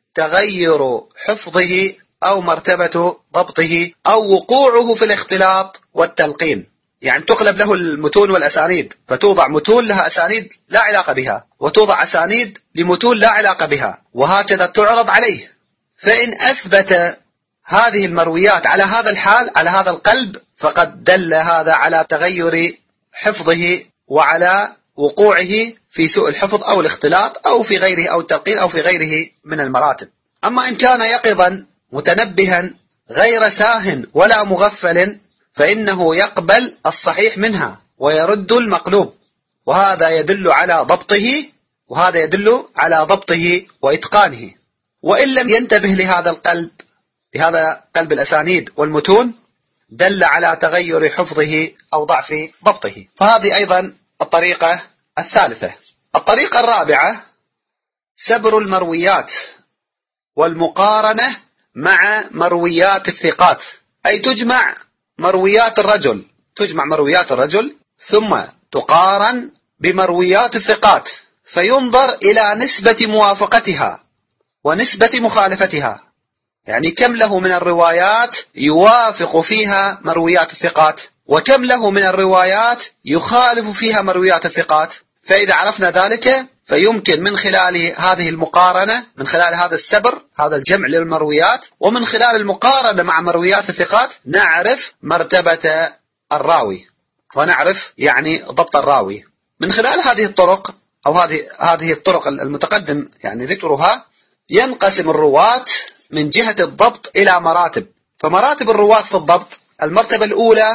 تغير حفظه أو مرتبة ضبطه أو وقوعه في الاختلاط والتلقين. يعني تقلب له المتون والأسانيد، فتوضع متون لها أسانيد لا علاقة بها، وتوضع أسانيد لمتون لا علاقة بها، وهكذا تعرض عليه. فإن أثبت هذه المرويات على هذا الحال، على هذا القلب، فقد دل هذا على تغير حفظه وعلى وقوعه في سوء الحفظ أو الاختلاط أو في غيره أو التلقين أو في غيره من المراتب. أما إن كان يقظا متنبها غير ساهن ولا مغفل، فإنه يقبل الصحيح منها ويرد المقلوب، وهذا يدل على ضبطه وهذا يدل على ضبطه وإتقانه. وإن لم ينتبه لهذا القلب، لهذا قلب الأسانيد والمتون، دل على تغير حفظه أو ضعف ضبطه. فهذه أيضا الطريقة الثالثة. الطريقة الرابعة سبر المرويات والمقارنة مع مرويات الثقات، أي تجمع مرويات الرجل تجمع مرويات الرجل ثم تقارن بمرويات الثقات، فينظر إلى نسبة موافقتها ونسبة مخالفتها، يعني كم له من الروايات يوافق فيها مرويات الثقات، وكم له من الروايات يخالف فيها مرويات الثقات. فإذا عرفنا ذلك فيمكن من خلال هذه المقارنة، من خلال هذا السبر، هذا الجمع للمرويات، ومن خلال المقارنة مع مرويات الثقات، نعرف مرتبة الراوي ونعرف يعني ضبط الراوي. من خلال هذه الطرق أو هذه هذه الطرق المتقدم يعني ذكرها، ينقسم الرواة من جهة الضبط إلى مراتب. فمراتب الرواة في الضبط: المرتبة الأولى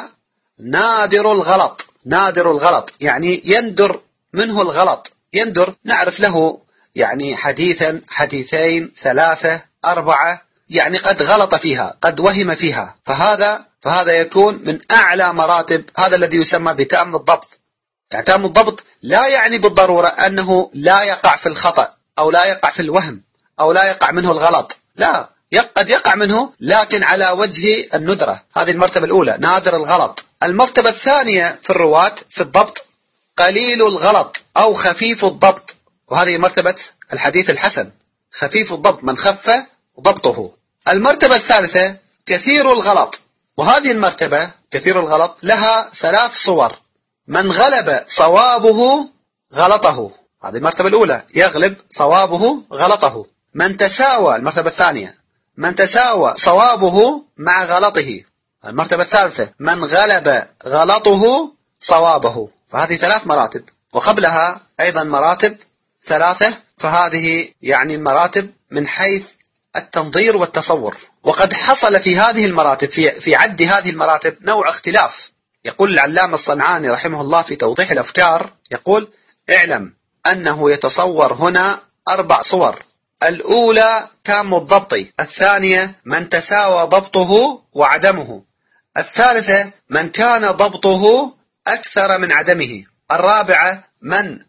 نادر الغلط. نادر الغلط يعني يندر منه الغلط، يندر نعرف له يعني حديثا، حديثين، ثلاثة، أربعة، يعني قد غلط فيها، قد وهم فيها، فهذا فهذا يكون من أعلى مراتب، هذا الذي يسمى بتام الضبط. يعني تام الضبط لا يعني بالضرورة أنه لا يقع في الخطأ أو لا يقع في الوهم أو لا يقع منه الغلط، لا، قد يقع منه لكن على وجه الندرة. هذه المرتبة الأولى، نادر الغلط. المرتبة الثانية في الرواة في الضبط قليل الغلط أو خفيف الضبط، وهذه مرتبة الحديث الحسن، خفيف الضبط، من خف ضبطه. المرتبة الثالثة كثير الغلط، وهذه المرتبة كثير الغلط لها ثلاث صور: من غلب صوابه غلطه، هذه المرتبة الأولى، يغلب صوابه غلطه. من تساوى، المرتبة الثانية، من تساوى صوابه مع غلطه. المرتبة الثالثة من غلب غلطه صوابه. فهذه ثلاث مراتب، وقبلها أيضا مراتب ثلاثة، فهذه يعني المراتب من حيث التنظير والتصور. وقد حصل في هذه المراتب، في, في عد هذه المراتب نوع اختلاف. يقول العلامة الصنعاني رحمه الله في توضيح الأفكار، يقول: اعلم أنه يتصور هنا أربع صور الأولى تام الضبط، الثانية من تساوى ضبطه وعدمه، الثالثة من كان ضبطه أكثر من عدمه، الرابعة من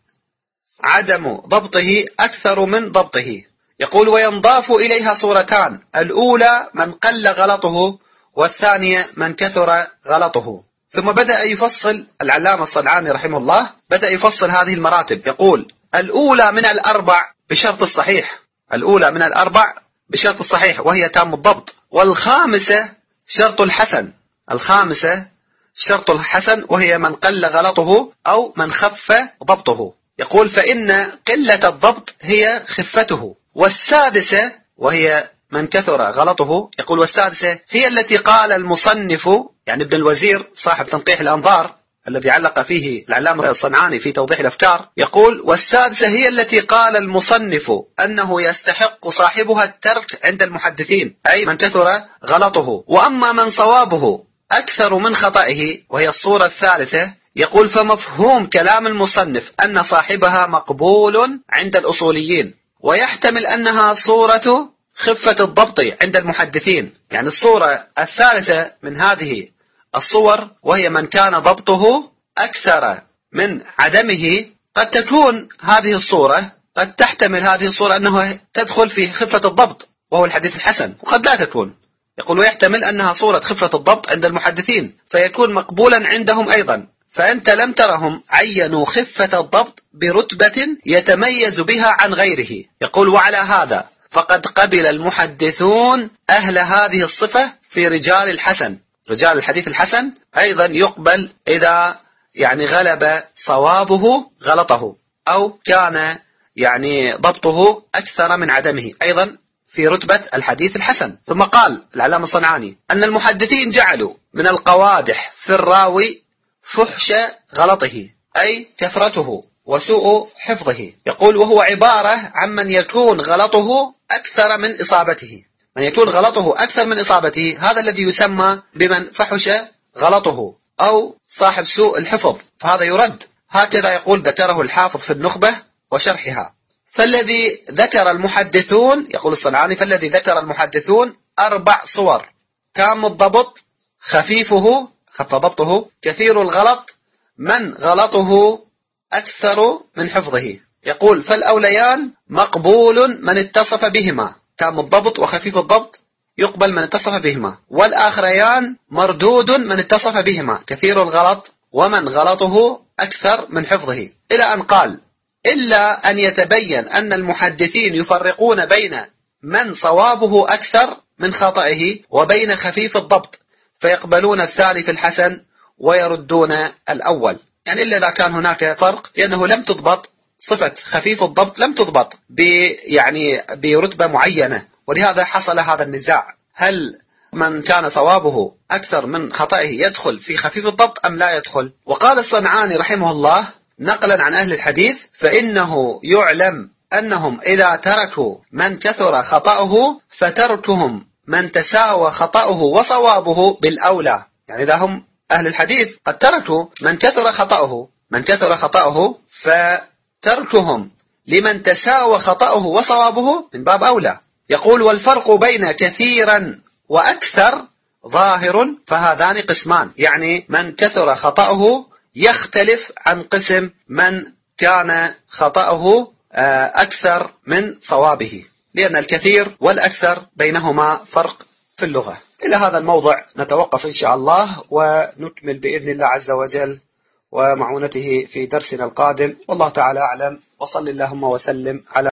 عدم ضبطه أكثر من ضبطه. يقول وينضاف إليها صورتان، الأولى من قل غلطه، والثانية من كثر غلطه. ثم بدأ يفصل العلامة الصنعاني رحمه الله، بدأ يفصل هذه المراتب. يقول الأولى من الأربع بشرط الصحيح، الأولى من الأربع بشرط الصحيح وهي تام الضبط، والخامسة شرط الحسن، الخامسة شرط الحسن وهي من قل غلطه أو من خف ضبطه. يقول فإن قلة الضبط هي خفته، والسادسة وهي من كثر غلطه. يقول والسادسة هي التي قال المصنف، يعني ابن الوزير صاحب تنقيح الأنظار الذي علق فيه العلامة الصنعاني في توضيح الأفكار، يقول والسادسة هي التي قال المصنف أنه يستحق صاحبها الترك عند المحدثين، أي من كثر غلطه. وأما من صوابه أكثر من خطئه وهي الصورة الثالثة، يقول فمفهوم كلام المصنف أن صاحبها مقبول عند الأصوليين، ويحتمل أنها صورة خفة الضبط عند المحدثين. يعني الصورة الثالثة من هذه الصور وهي من كان ضبطه أكثر من عدمه، قد تكون هذه الصورة، قد تحتمل هذه الصورة أنه تدخل في خفة الضبط وهو الحديث الحسن، وقد لا تكون. يقول ويحتمل أنها صورة خفة الضبط عند المحدثين فيكون مقبولا عندهم أيضا، فأنت لم ترهم عينوا خفة الضبط برتبة يتميز بها عن غيره. يقول وعلى هذا فقد قبل المحدثون أهل هذه الصفة في رجال الحسن، رجال الحديث الحسن أيضا يقبل إذا يعني غلب صوابه غلطه أو كان يعني ضبطه أكثر من عدمه، أيضا في رتبة الحديث الحسن. ثم قال العلامة الصنعاني أن المحدثين جعلوا من القوادح في الراوي فحش غلطه، أي كثرته وسوء حفظه. يقول وهو عبارة عن من يكون غلطه أكثر من إصابته، من يكون غلطه أكثر من إصابته، هذا الذي يسمى بمن فحش غلطه أو صاحب سوء الحفظ، فهذا يرد. هكذا يقول ذكره الحافظ في النخبة وشرحها. فالذي ذكر المحدثون، يقول الصنعاني فالذي ذكر المحدثون أربع صور: تام الضبط، خفيفه خف ضبطه، كثير الغلط، من غلطه أكثر من حفظه. يقول فالأوليان مقبول من اتصف بهما، تام الضبط وخفيف الضبط يقبل من اتصف بهما، والآخريان مردود من اتصف بهما، كثير الغلط ومن غلطه أكثر من حفظه، إلى أن قال إلا أن يتبين أن المحدثين يفرقون بين من صوابه أكثر من خطئه وبين خفيف الضبط، فيقبلون الثاني في الحسن ويردون الأول. يعني إلا إذا كان هناك فرق، لأنه لم تضبط صفة خفيف الضبط، لم تضبط ب يعني برتبة معينة، ولهذا حصل هذا النزاع، هل من كان صوابه أكثر من خطئه يدخل في خفيف الضبط أم لا يدخل؟ وقال الصنعاني رحمه الله نقلا عن أهل الحديث فإنه يعلم أنهم إذا تركوا من كثر خطأه فتركهم من تساوى خطأه وصوابه بالأولى. يعني إذا هم أهل الحديث قد تركوا من كثر خطأه من كثر خطأه فتركهم لمن تساوى خطأه وصوابه من باب أولى. يقول والفرق بين كثيرا وأكثر ظاهر، فهذان قسمان، يعني من كثر خطأه يختلف عن قسم من كان خطأه أكثر من صوابه، لأن الكثير والأكثر بينهما فرق في اللغة. إلى هذا الموضع نتوقف إن شاء الله، ونكمل بإذن الله عز وجل ومعونته في درسنا القادم، والله تعالى أعلم، وصل اللهم وسلم على